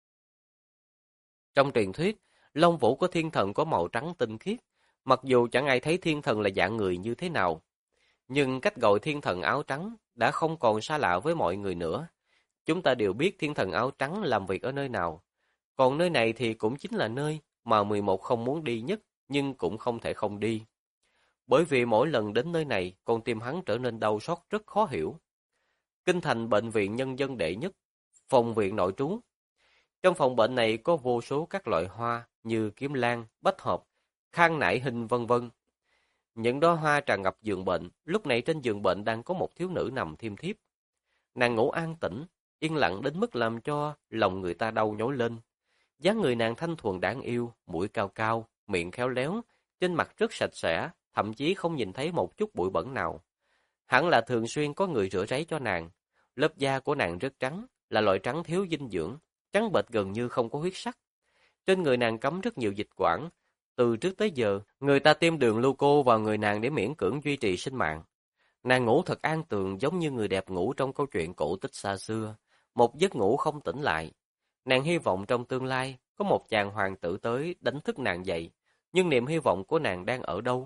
Trong truyền thuyết, lông vũ của thiên thần có màu trắng tinh khiết, mặc dù chẳng ai thấy thiên thần là dạng người như thế nào. Nhưng cách gọi thiên thần áo trắng đã không còn xa lạ với mọi người nữa. Chúng ta đều biết thiên thần áo trắng làm việc ở nơi nào. Còn nơi này thì cũng chính là nơi mà 11 không muốn đi nhất, nhưng cũng không thể không đi. Bởi vì mỗi lần đến nơi này, con tim hắn trở nên đau xót rất khó hiểu. Kinh thành bệnh viện nhân dân đệ nhất, phòng viện nội trú. Trong phòng bệnh này có vô số các loại hoa như kiếm lan, bách hợp, khang nải hình vân vân. Những đóa hoa tràn ngập giường bệnh, lúc này trên giường bệnh đang có một thiếu nữ nằm thiêm thiếp. Nàng ngủ an tĩnh, yên lặng đến mức làm cho lòng người ta đau nhói lên. Dáng người nàng thanh thuần đáng yêu, mũi cao cao, miệng khéo léo, trên mặt rất sạch sẽ, thậm chí không nhìn thấy một chút bụi bẩn nào. Hẳn là thường xuyên có người rửa ráy cho nàng. Lớp da của nàng rất trắng, là loại trắng thiếu dinh dưỡng, trắng bệch gần như không có huyết sắc. Trên người nàng cắm rất nhiều dịch quản. Từ trước tới giờ, người ta tiêm đường Luco vào người nàng để miễn cưỡng duy trì sinh mạng. Nàng ngủ thật an tường giống như người đẹp ngủ trong câu chuyện cổ tích xa xưa, một giấc ngủ không tỉnh lại. Nàng hy vọng trong tương lai có một chàng hoàng tử tới đánh thức nàng dậy, nhưng niềm hy vọng của nàng đang ở đâu?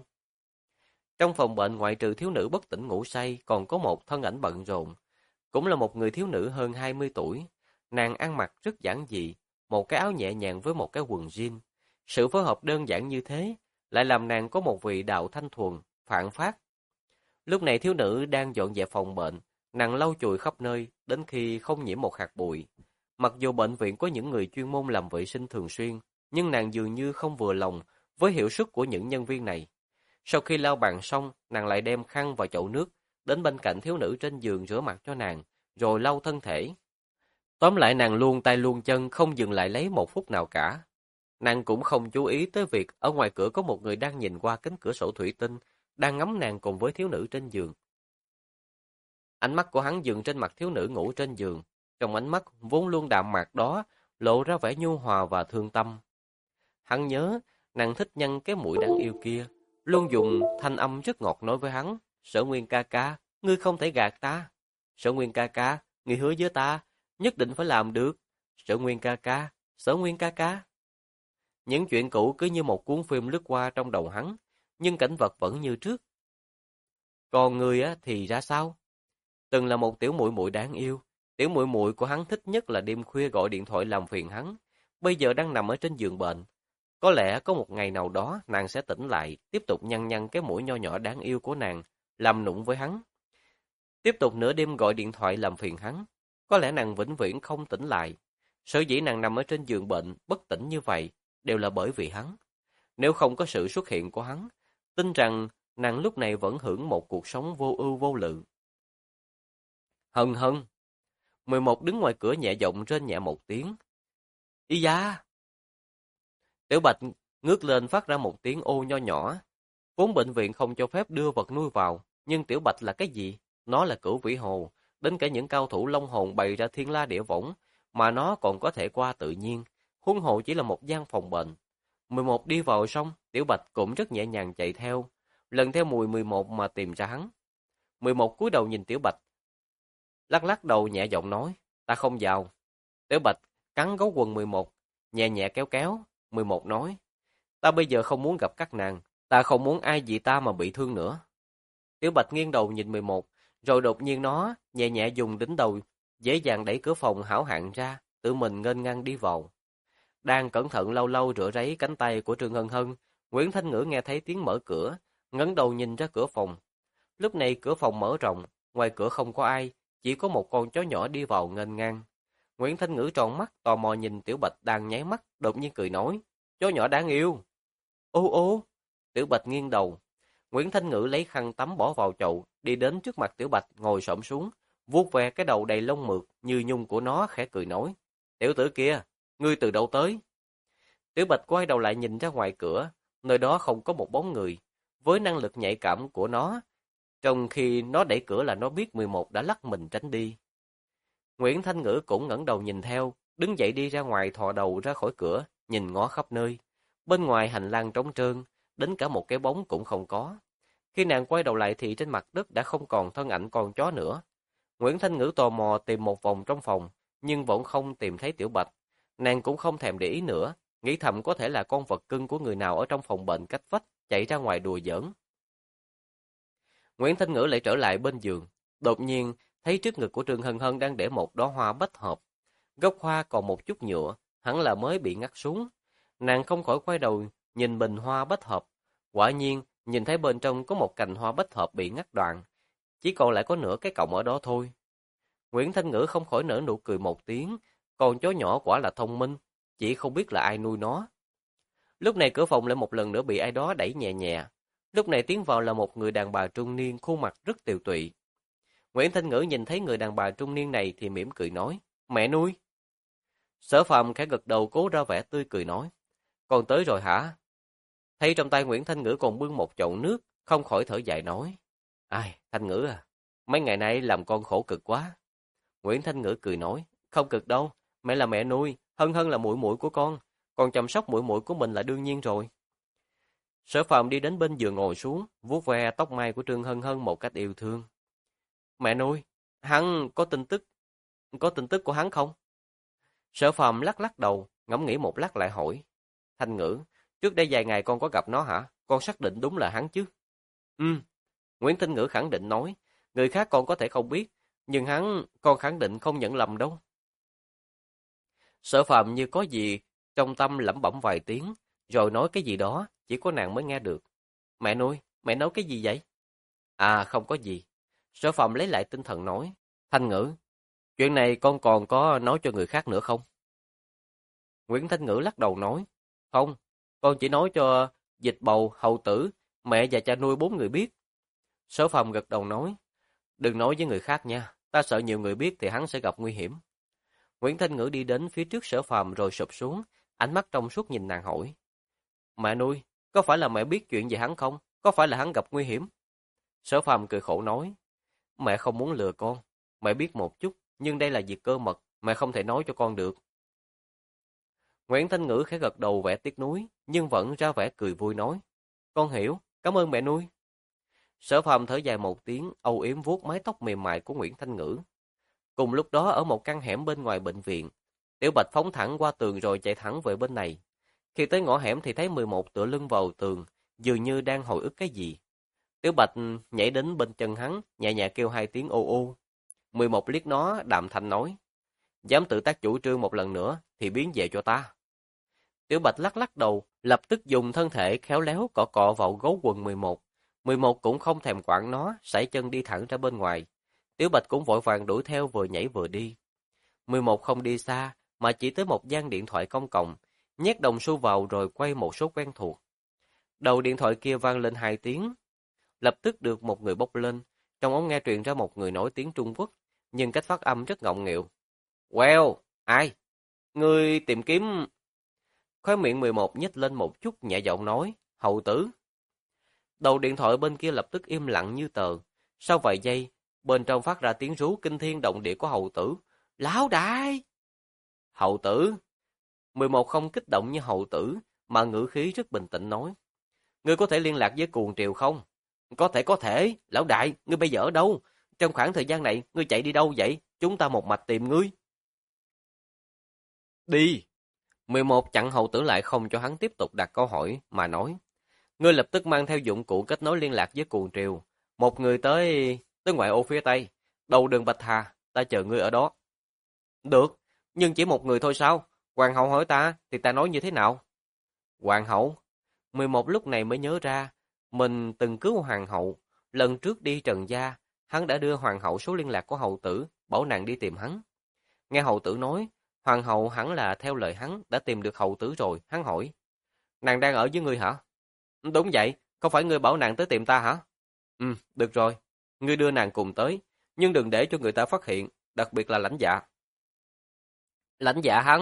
Trong phòng bệnh ngoại trừ thiếu nữ bất tỉnh ngủ say, còn có một thân ảnh bận rộn, cũng là một người thiếu nữ hơn 20 tuổi. Nàng ăn mặc rất giản dị, một cái áo nhẹ nhàng với một cái quần jean. Sự phối hợp đơn giản như thế lại làm nàng có một vị đạo thanh thuần, phảng phác. Lúc này thiếu nữ đang dọn dẹp phòng bệnh, nàng lau chùi khắp nơi đến khi không nhiễm một hạt bụi. Mặc dù bệnh viện có những người chuyên môn làm vệ sinh thường xuyên, nhưng nàng dường như không vừa lòng với hiệu suất của những nhân viên này. Sau khi lau bàn xong, nàng lại đem khăn và chậu nước đến bên cạnh thiếu nữ trên giường rửa mặt cho nàng, rồi lau thân thể. Tóm lại nàng luôn tay luôn chân không dừng lại lấy một phút nào cả. Nàng cũng không chú ý tới việc ở ngoài cửa có một người đang nhìn qua kính cửa sổ thủy tinh, đang ngắm nàng cùng với thiếu nữ trên giường. Ánh mắt của hắn dừng trên mặt thiếu nữ ngủ trên giường, trong ánh mắt vốn luôn đạm mạc đó lộ ra vẻ nhu hòa và thương tâm. Hắn nhớ nàng thích nhân cái mũi đáng yêu kia, luôn dùng thanh âm rất ngọt nói với hắn, Sở Nguyên ca ca, ngươi không thể gạt ta. Sở Nguyên ca ca, ngươi hứa với ta, nhất định phải làm được. Sở Nguyên ca ca, Sở Nguyên ca ca. Những chuyện cũ cứ như một cuốn phim lướt qua trong đầu hắn, nhưng cảnh vật vẫn như trước. Còn người á thì ra sao? Từng là một tiểu muội muội đáng yêu, tiểu muội muội của hắn thích nhất là đêm khuya gọi điện thoại làm phiền hắn, bây giờ đang nằm ở trên giường bệnh. Có lẽ có một ngày nào đó nàng sẽ tỉnh lại, tiếp tục nhăn nhăn cái mũi nho nhỏ đáng yêu của nàng, làm nũng với hắn. Tiếp tục nửa đêm gọi điện thoại làm phiền hắn. Có lẽ nàng vĩnh viễn không tỉnh lại. Sở dĩ nàng nằm ở trên giường bệnh, bất tỉnh như vậy, đều là bởi vì hắn. Nếu không có sự xuất hiện của hắn, tin rằng nàng lúc này vẫn hưởng một cuộc sống vô ưu vô lự. Hân hân. 11 đứng ngoài cửa nhẹ giọng rên nhẹ một tiếng. Y da! Tiểu Bạch ngước lên phát ra một tiếng ô nho nhỏ. Vốn bệnh viện không cho phép đưa vật nuôi vào, nhưng Tiểu Bạch là cái gì? Nó là cửu vĩ hồ, đến cả những cao thủ long hồn bày ra thiên la địa võng, mà nó còn có thể qua tự nhiên. Huống hồ chỉ là một gian phòng bệnh. 11 đi vào xong, Tiểu Bạch cũng rất nhẹ nhàng chạy theo, lần theo mùi 11 mà tìm ra hắn. 11 cúi đầu nhìn Tiểu Bạch, lắc lắc đầu nhẹ giọng nói, ta không vào. Tiểu Bạch cắn gấu quần 11, nhẹ nhẹ kéo kéo. 11 nói, ta bây giờ không muốn gặp các nàng, ta không muốn ai vì ta mà bị thương nữa. Tiểu Bạch nghiêng đầu nhìn 11, rồi đột nhiên nó nhẹ nhẹ dùng đỉnh đầu, dễ dàng đẩy cửa phòng hảo hạng ra, tự mình nghênh ngang đi vào. Đang cẩn thận lâu lâu rửa ráy cánh tay của Trương Hân Hân, Nguyễn Thanh Ngữ nghe thấy tiếng mở cửa, ngẩng đầu nhìn ra cửa phòng. Lúc này cửa phòng mở rộng, ngoài cửa không có ai, chỉ có một con chó nhỏ đi vào nghênh ngang. Nguyễn Thanh Ngữ tròn mắt, tò mò nhìn Tiểu Bạch đang nháy mắt, đột nhiên cười nói, chó nhỏ đáng yêu. Ô ô, Tiểu Bạch nghiêng đầu. Nguyễn Thanh Ngữ lấy khăn tắm bỏ vào chậu, đi đến trước mặt Tiểu Bạch ngồi xổm xuống, vuốt ve cái đầu đầy lông mượt như nhung của nó, khẽ cười nói, tiểu tử kia, ngươi từ đâu tới? Tiểu Bạch quay đầu lại nhìn ra ngoài cửa, nơi đó không có một bóng người. Với năng lực nhạy cảm của nó, trong khi nó đẩy cửa là nó biết 11 đã lắc mình tránh đi. Nguyễn Thanh Ngữ cũng ngẩng đầu nhìn theo, đứng dậy đi ra ngoài, thò đầu ra khỏi cửa, nhìn ngó khắp nơi. Bên ngoài hành lang trống trơn, đến cả một cái bóng cũng không có. Khi nàng quay đầu lại thì trên mặt đất đã không còn thân ảnh con chó nữa. Nguyễn Thanh Ngữ tò mò tìm một vòng trong phòng, nhưng vẫn không tìm thấy Tiểu Bạch. Nàng cũng không thèm để ý nữa, nghĩ thầm có thể là con vật cưng của người nào ở trong phòng bệnh cách vách, chạy ra ngoài đùa giỡn. Nguyễn Thanh Ngữ lại trở lại bên giường, đột nhiên thấy trước ngực của Trương Hân Hân đang để một đóa hoa bách hợp. Gốc hoa còn một chút nhựa, hẳn là mới bị ngắt xuống. Nàng không khỏi quay đầu nhìn bình hoa bách hợp. Quả nhiên, nhìn thấy bên trong có một cành hoa bách hợp bị ngắt đoạn, chỉ còn lại có nửa cái cọng ở đó thôi. Nguyễn Thanh Ngữ không khỏi nở nụ cười một tiếng, con chó nhỏ quả là thông minh, chỉ không biết là ai nuôi nó. Lúc này cửa phòng lại một lần nữa bị ai đó đẩy nhẹ nhẹ. Lúc này tiến vào là một người đàn bà trung niên, khuôn mặt rất tiều tụy. Nguyễn Thanh Ngữ nhìn thấy người đàn bà trung niên này thì mỉm cười nói, mẹ nuôi. Sở Phàm khẽ gật đầu cố ra vẻ tươi cười nói, con tới rồi hả? Thấy trong tay Nguyễn Thanh Ngữ còn bưng một chậu nước, không khỏi thở dài nói, ai, Thanh Ngữ à, mấy ngày nay làm con khổ cực quá. Nguyễn Thanh Ngữ cười nói, không cực đâu, mẹ là mẹ nuôi, Hân Hân là muội muội của con, còn chăm sóc muội muội của mình là đương nhiên rồi. Sở Phàm đi đến bên giường ngồi xuống, vuốt ve tóc mai của Trương Hân Hân một cách yêu thương. Mẹ nuôi, hắn có tin tức của hắn không? Sở Phàm lắc lắc đầu, ngẫm nghĩ một lát lại hỏi. Thanh Ngữ, trước đây vài ngày con có gặp nó hả? Con xác định đúng là hắn chứ? Nguyễn Thanh Ngữ khẳng định nói, người khác con có thể không biết, nhưng hắn, con khẳng định không nhận lầm đâu. Sở Phàm như có gì trong tâm lẩm bẩm vài tiếng, rồi nói cái gì đó, chỉ có nàng mới nghe được. Mẹ nuôi, mẹ nói cái gì vậy? À, không có gì. Sở Phàm lấy lại tinh thần nói, Thanh Ngữ, chuyện này con còn có nói cho người khác nữa không? Nguyễn Thanh Ngữ lắc đầu nói, không, con chỉ nói cho Dịch Bầu, Hầu Tử, mẹ và cha nuôi 4 người biết. Sở Phàm gật đầu nói, đừng nói với người khác nha, ta sợ nhiều người biết thì hắn sẽ gặp nguy hiểm. Nguyễn Thanh Ngữ đi đến phía trước Sở Phàm rồi sụp xuống, ánh mắt trong suốt nhìn nàng hỏi, mẹ nuôi, có phải là mẹ biết chuyện về hắn không? Có phải là hắn gặp nguy hiểm? Sở Phàm cười khổ nói, mẹ không muốn lừa con, mẹ biết một chút, nhưng đây là việc cơ mật, mẹ không thể nói cho con được. Nguyễn Thanh Ngữ khẽ gật đầu vẻ tiếc nuối, nhưng vẫn ra vẻ cười vui nói, con hiểu, Cảm ơn mẹ nuôi. Sở Phàm thở dài một tiếng, âu yếm vuốt mái tóc mềm mại của Nguyễn Thanh Ngữ. Cùng lúc đó ở một căn hẻm bên ngoài bệnh viện, Tiểu Bạch phóng thẳng qua tường rồi chạy thẳng về bên này. Khi tới ngõ hẻm thì thấy 11 tựa lưng vào tường, dường như đang hồi ức cái gì. Tiểu Bạch nhảy đến bên chân hắn, nhẹ nhàng kêu hai tiếng ô ô. 11 liếc nó, đạm thanh nói: "Dám tự tác chủ trương một lần nữa thì biến về cho ta." Tiểu Bạch lắc lắc đầu, lập tức dùng thân thể khéo léo cọ cọ vào gấu quần 11. 11 cũng không thèm quản nó, sải chân đi thẳng ra bên ngoài. Tiểu Bạch cũng vội vàng đuổi theo, vừa nhảy vừa đi. 11 không đi xa, mà chỉ tới một gian điện thoại công cộng, nhét đồng xu vào rồi quay một số quen thuộc. Đầu điện thoại kia vang lên 2 tiếng, lập tức được một người bốc lên. Trong ống nghe truyền ra một người nói tiếng Trung Quốc, nhưng cách phát âm rất ngọng nghịu. "Well, ai? Ngươi tìm kiếm..." Khóe miệng 11 nhếch lên một chút, nhẹ giọng nói: "Hầu tử." Đầu điện thoại bên kia lập tức im lặng như tờ. Sau vài giây, bên trong phát ra tiếng rú kinh thiên động địa của hầu tử. "Lão đại!" "Hầu tử." 11 không kích động như hầu tử, mà ngữ khí rất bình tĩnh nói: "Ngươi có thể liên lạc với Cuồng Triều không?" Có thể. Lão đại, ngươi bây giờ ở đâu? Trong khoảng thời gian này, ngươi chạy đi đâu vậy? Chúng ta một mạch tìm ngươi." "Đi." 11 chặn hầu tử lại không cho hắn tiếp tục đặt câu hỏi, mà nói: "Ngươi lập tức mang theo dụng cụ kết nối liên lạc với Cuồng Triều. Một người tới ngoại ô phía Tây, đầu đường Bạch Hà, ta chờ ngươi ở đó." "Được, nhưng chỉ một người thôi sao? Hoàng hậu hỏi ta, thì ta nói như thế nào?" "Hoàng hậu?" 11 lúc này mới nhớ ra, mình từng cứu hoàng hậu. Lần trước đi Trần gia, hắn đã đưa hoàng hậu số liên lạc của hầu tử, bảo nàng đi tìm hắn. Nghe hầu tử nói, hoàng hậu hẳn là theo lời hắn đã tìm được hầu tử rồi, hắn hỏi: "Nàng đang ở với ngươi hả?" "Đúng vậy, không phải ngươi bảo nàng tới tìm ta hả?" Được rồi, ngươi đưa nàng cùng tới, nhưng đừng để cho người ta phát hiện, đặc biệt là Lãnh Dạ." "Lãnh Dạ hắn..."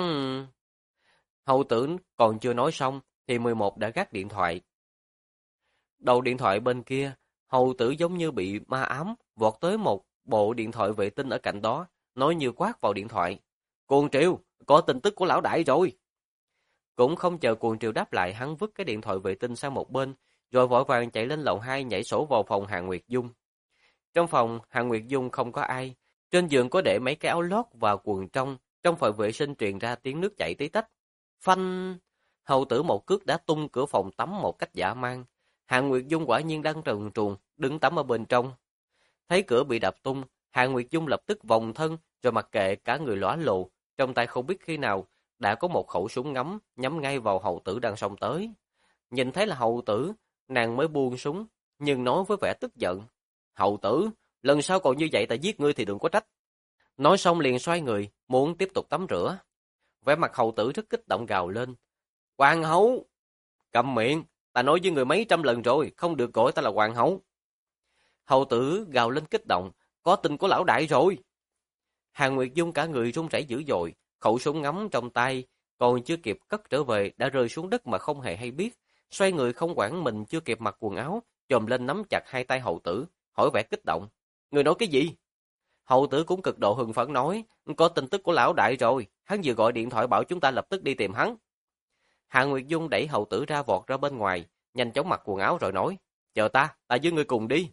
Hầu tử còn chưa nói xong, thì 11 đã gác điện thoại. Đầu điện thoại bên kia, hầu tử giống như bị ma ám, vọt tới một bộ điện thoại vệ tinh ở cạnh đó, nói như quát vào điện thoại: "Cuồng Triều, có tin tức của lão đại rồi." Cũng không chờ Cuồng Triều đáp lại, hắn vứt cái điện thoại vệ tinh sang một bên, rồi vội vàng chạy lên lầu 2 nhảy sổ vào phòng Hàn Nguyệt Dung. Trong phòng, Hàn Nguyệt Dung không có ai, trên giường có để mấy cái áo lót và quần trong phòng vệ sinh truyền ra tiếng nước chảy tí tách. Phanh! Hầu tử một cước đã tung cửa phòng tắm một cách dã man. Hàn Nguyệt Dung quả nhiên đang trần truồng, đứng tắm ở bên trong. Thấy cửa bị đập tung, Hàn Nguyệt Dung lập tức vòng thân, rồi mặc kệ cả người lõa lồ, trong tay không biết khi nào đã có một khẩu súng ngắm nhắm ngay vào hầu tử đang xông tới. Nhìn thấy là hầu tử, nàng mới buông súng, nhưng nói với vẻ tức giận: "Hầu tử, lần sau còn như vậy ta giết ngươi thì đừng có trách." Nói xong liền xoay người, muốn tiếp tục tắm rửa. Vẻ mặt hầu tử rất kích động gào lên: "Hoàng hậu!" "Câm miệng, ta nói với người mấy trăm lần rồi, không được gọi ta là hoàng hậu." Hầu tử gào lên kích động: "Có tin của lão đại rồi." Hàn Nguyệt Dung cả người run rẩy dữ dội, khẩu súng ngắm trong tay còn chưa kịp cất trở về đã rơi xuống đất mà không hề hay biết. Xoay người không quản mình chưa kịp mặc quần áo, chồm lên nắm chặt hai tay hầu tử, hỏi vẻ kích động: "Người nói cái gì?" Hầu tử cũng cực độ hưng phấn nói: "Có tin tức của lão đại rồi, hắn vừa gọi điện thoại bảo chúng ta lập tức đi tìm hắn." Hàn Nguyệt Dung đẩy hầu tử ra, vọt ra bên ngoài, nhanh chóng mặc quần áo rồi nói: "Chờ ta với ngươi cùng đi."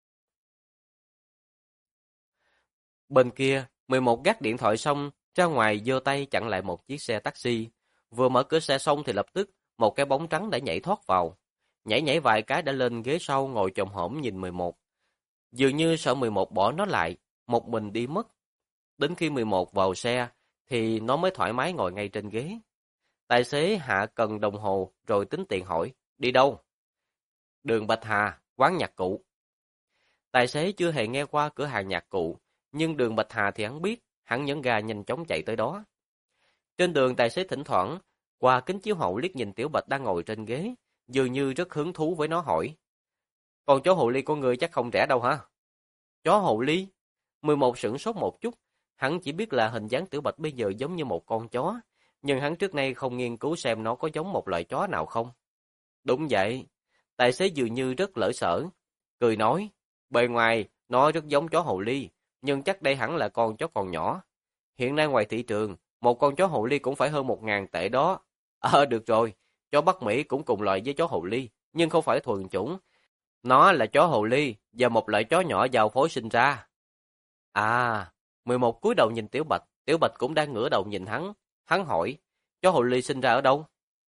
Bên kia, 11 gác điện thoại xong, ra ngoài giơ tay chặn lại một chiếc xe taxi. Vừa mở cửa xe xong thì lập tức một cái bóng trắng đã nhảy thoát vào. Nhảy nhảy vài cái đã lên ghế sau ngồi chồm hổm nhìn 11. Dường như sợ 11 bỏ nó lại, một mình đi mất. Đến khi 11 vào xe thì nó mới thoải mái ngồi ngay trên ghế. Tài xế hạ cần đồng hồ rồi tính tiền hỏi: "Đi đâu?" "Đường Bạch Hà, quán nhạc cụ." Tài xế chưa hề nghe qua cửa hàng nhạc cụ, nhưng đường Bạch Hà thì hắn biết, hắn nhấn ga nhanh chóng chạy tới đó. Trên đường tài xế thỉnh thoảng qua kính chiếu hậu liếc nhìn Tiểu Bạch đang ngồi trên ghế, dường như rất hứng thú với nó hỏi: "Con chó hồ ly của ngươi chắc không rẻ đâu hả?" "Chó hồ ly?" 11 sửng sốt một chút, hắn chỉ biết là hình dáng Tiểu Bạch bây giờ giống như một con chó, nhưng hắn trước nay không nghiên cứu xem nó có giống một loại chó nào không. "Đúng vậy." Tài xế dường như rất lỡ sở, cười nói: "Bề ngoài nó rất giống chó hồ ly, nhưng chắc đây hẳn là con chó còn nhỏ. Hiện nay ngoài thị trường, một con chó hồ ly cũng phải hơn 1.000 tệ đó." Được rồi, chó Bắc Mỹ cũng cùng loại với chó hồ ly, nhưng không phải thuần chủng. Nó là chó hồ ly và một loại chó nhỏ giao phối sinh ra. À, 11 cúi đầu nhìn Tiểu Bạch cũng đang ngửa đầu nhìn hắn. Hắn hỏi, chó hồ ly sinh ra ở đâu?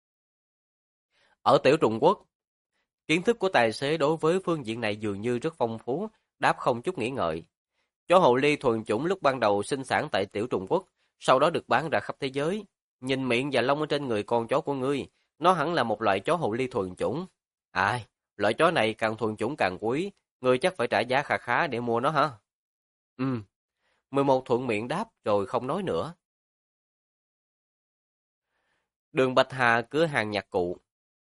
Ở Tiểu Trung Quốc. Kiến thức của tài xế đối với phương diện này dường như rất phong phú, đáp không chút nghĩ ngợi. Chó hồ ly thuần chủng lúc ban đầu sinh sản tại Tiểu Trung Quốc, sau đó được bán ra khắp thế giới. Nhìn miệng và lông ở trên người con chó của ngươi, nó hẳn là một loại chó hồ ly thuần chủng. Ai, loại chó này càng thuần chủng càng quý, ngươi chắc phải trả giá khá khá để mua nó hả? 11 thuận miệng đáp rồi không nói nữa. Đường Bạch Hà, cửa hàng nhạc cụ.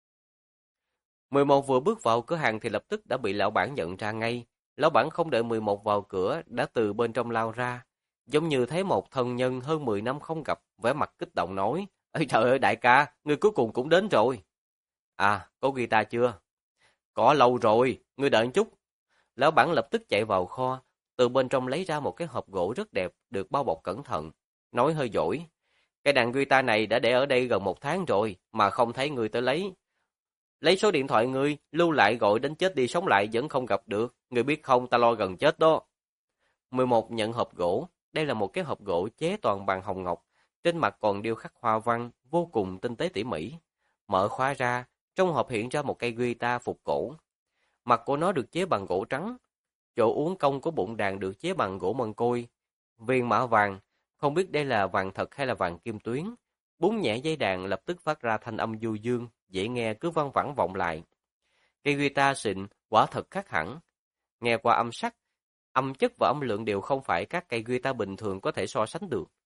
11 vừa bước vào cửa hàng thì lập tức đã bị lão bản nhận ra ngay. Lão bản không đợi 11 vào cửa đã từ bên trong lao ra, giống như thấy một thân nhân hơn 10 năm không gặp, vẻ mặt kích động nói: "Ê trời ơi đại ca, ngươi cuối cùng cũng đến rồi." "À, có guitar chưa?" "Có lâu rồi, ngươi đợi một chút." Lão bản lập tức chạy vào kho, từ bên trong lấy ra một cái hộp gỗ rất đẹp, được bao bọc cẩn thận, nói hơi dỗi: "Cái đàn guitar này đã để ở đây gần 1 tháng rồi mà không thấy ngươi tới lấy. Lấy số điện thoại ngươi, lưu lại gọi đến chết đi sống lại vẫn không gặp được, ngươi biết không, ta lo gần chết đó." 11 nhận hộp gỗ, đây là một cái hộp gỗ chế toàn bằng hồng ngọc, trên mặt còn điêu khắc hoa văn, vô cùng tinh tế tỉ mỉ. Mở khóa ra, trong hộp hiện ra một cây guitar phục cổ. Mặt của nó được chế bằng gỗ trắng, chỗ uốn cong của bụng đàn được chế bằng gỗ mân côi. Viền mã vàng, không biết đây là vàng thật hay là vàng kim tuyến. Búng nhẹ dây đàn lập tức phát ra thanh âm du dương, dễ nghe cứ văng vẳng vọng lại. Cây guitar xịn, quả thật khác hẳn. Nghe qua âm sắc, âm chất và âm lượng đều không phải các cây guitar bình thường có thể so sánh được.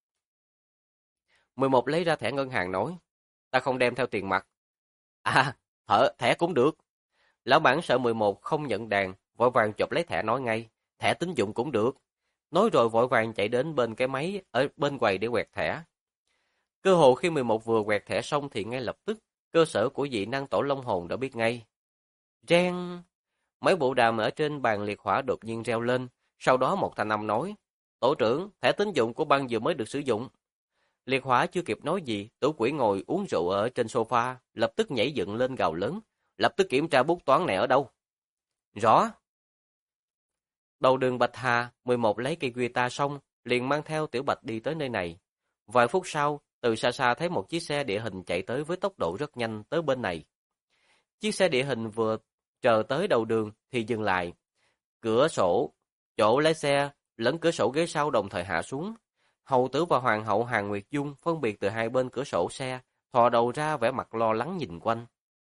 11 lấy ra thẻ ngân hàng nói, ta không đem theo tiền mặt. À, thẻ cũng được. Lão bản sợ 11 không nhận đàn, vội vàng chộp lấy thẻ nói ngay, thẻ tín dụng cũng được. Nói rồi vội vàng chạy đến bên cái máy ở bên quầy để quẹt thẻ. Cơ hồ khi 11 vừa quẹt thẻ xong thì ngay lập tức, cơ sở của dị năng tổ Long Hồn đã biết ngay. Reng! Mấy bộ đàm ở trên bàn liệt hỏa đột nhiên reo lên, sau đó một thanh âm nói, tổ trưởng, thẻ tín dụng của băng vừa mới được sử dụng. Liệt hỏa chưa kịp nói gì, Tử Quỷ ngồi uống rượu ở trên sofa, lập tức nhảy dựng lên gào lớn, lập tức kiểm tra bút toán này ở đâu. Rõ. Đầu đường Bạch Hà, 11 lấy cây guitar xong, liền mang theo Tiểu Bạch đi tới nơi này. Vài phút sau, từ xa xa thấy một chiếc xe địa hình chạy tới với tốc độ rất nhanh tới bên này. Chiếc xe địa hình vừa chờ tới đầu đường thì dừng lại. Cửa sổ, chỗ lái xe, lẫn cửa sổ ghế sau đồng thời hạ xuống. Hầu tử và hoàng hậu Hàn Nguyệt Dung phân biệt từ hai bên cửa sổ xe, thò đầu ra vẻ mặt lo lắng nhìn quanh.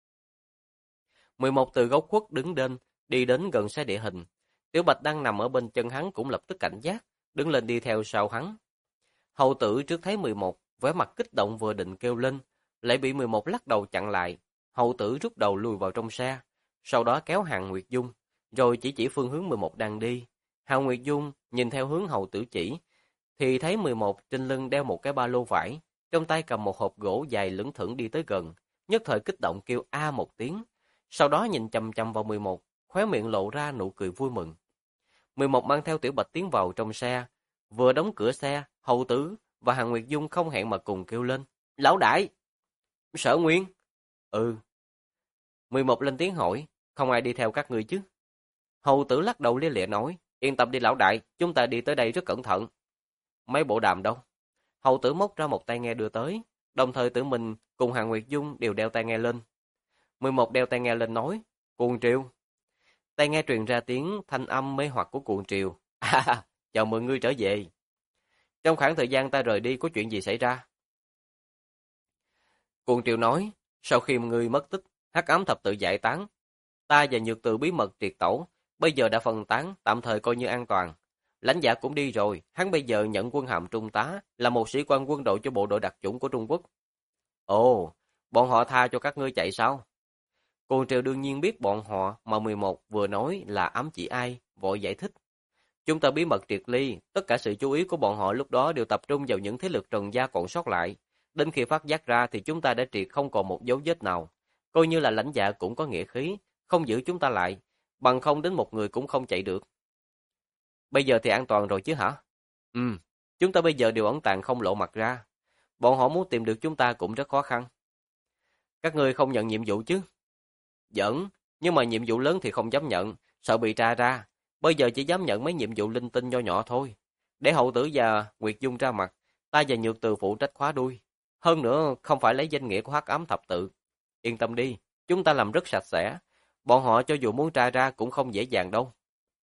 11 từ góc khuất đứng lên, đi đến gần xe địa hình. Tiểu Bạch đang nằm ở bên chân hắn cũng lập tức cảnh giác, đứng lên đi theo sau hắn. Hầu tử trước thấy 11, vẻ mặt kích động vừa định kêu lên, lại bị 11 lắc đầu chặn lại. Hầu tử rút đầu lùi vào trong xe, sau đó kéo Hàn Nguyệt Dung, rồi chỉ phương hướng 11 đang đi. Hàn Nguyệt Dung nhìn theo hướng hầu tử chỉ, thì thấy 11 trên lưng đeo một cái ba lô vải, trong tay cầm một hộp gỗ dài lững thững đi tới gần, nhất thời kích động kêu a một tiếng, sau đó nhìn chằm chằm vào 11, khóe miệng lộ ra nụ cười vui mừng. 11 mang theo Tiểu Bạch tiến vào trong xe, vừa đóng cửa xe, hầu tử và Hàn Nguyệt Dung không hẹn mà cùng kêu lên, lão đại! Sở Nguyên? Ừ. 11 lên tiếng hỏi, không ai đi theo các ngươi chứ? Hầu tử lắc đầu lia lịa nói, yên tâm đi lão đại, chúng ta đi tới đây rất cẩn thận. Mấy bộ đàm đâu? Hầu tử móc ra một tai nghe đưa tới, đồng thời tự mình cùng Hàn Nguyệt Dung đều đeo tai nghe lên. 11 đeo tai nghe lên nói, cuồng triều. Tai nghe truyền ra tiếng thanh âm mê hoặc của cuồng triều. À, chào mừng ngươi trở về. Trong khoảng thời gian ta rời đi có chuyện gì xảy ra? Cuồng triều nói, sau khi ngươi mất tích, hắc ám thập tự giải tán, ta và Nhược Từ bí mật triệt tẩu, bây giờ đã phân tán, tạm thời coi như an toàn. Lãnh giả cũng đi rồi, hắn bây giờ nhận quân hàm trung tá, là một sĩ quan quân đội cho bộ đội đặc chủng của Trung Quốc. Ồ, bọn họ tha cho các ngươi chạy sao? Cuồng triều đương nhiên biết bọn họ mà 11 vừa nói là ám chỉ ai, vội giải thích. Chúng ta bí mật triệt ly, tất cả sự chú ý của bọn họ lúc đó đều tập trung vào những thế lực trần gia còn sót lại. Đến khi phát giác ra thì chúng ta đã triệt không còn một dấu vết nào. Coi như là lãnh dạ cũng có nghĩa khí, không giữ chúng ta lại, bằng không đến một người cũng không chạy được. Bây giờ thì an toàn rồi chứ hả? Chúng ta bây giờ đều ẩn tàng không lộ mặt ra. Bọn họ muốn tìm được chúng ta cũng rất khó khăn. Các ngươi không nhận nhiệm vụ chứ? Giỡn, nhưng mà nhiệm vụ lớn thì không dám nhận, sợ bị tra ra. Bây giờ chỉ dám nhận mấy nhiệm vụ linh tinh nho nhỏ thôi. Để hậu tử và Nguyệt Dung ra mặt, ta và Nhược Từ phụ trách khóa đuôi. Hơn nữa, không phải lấy danh nghĩa của Hắc Ám Thập Tự. Yên tâm đi, chúng ta làm rất sạch sẽ. Bọn họ cho dù muốn tra ra cũng không dễ dàng đâu.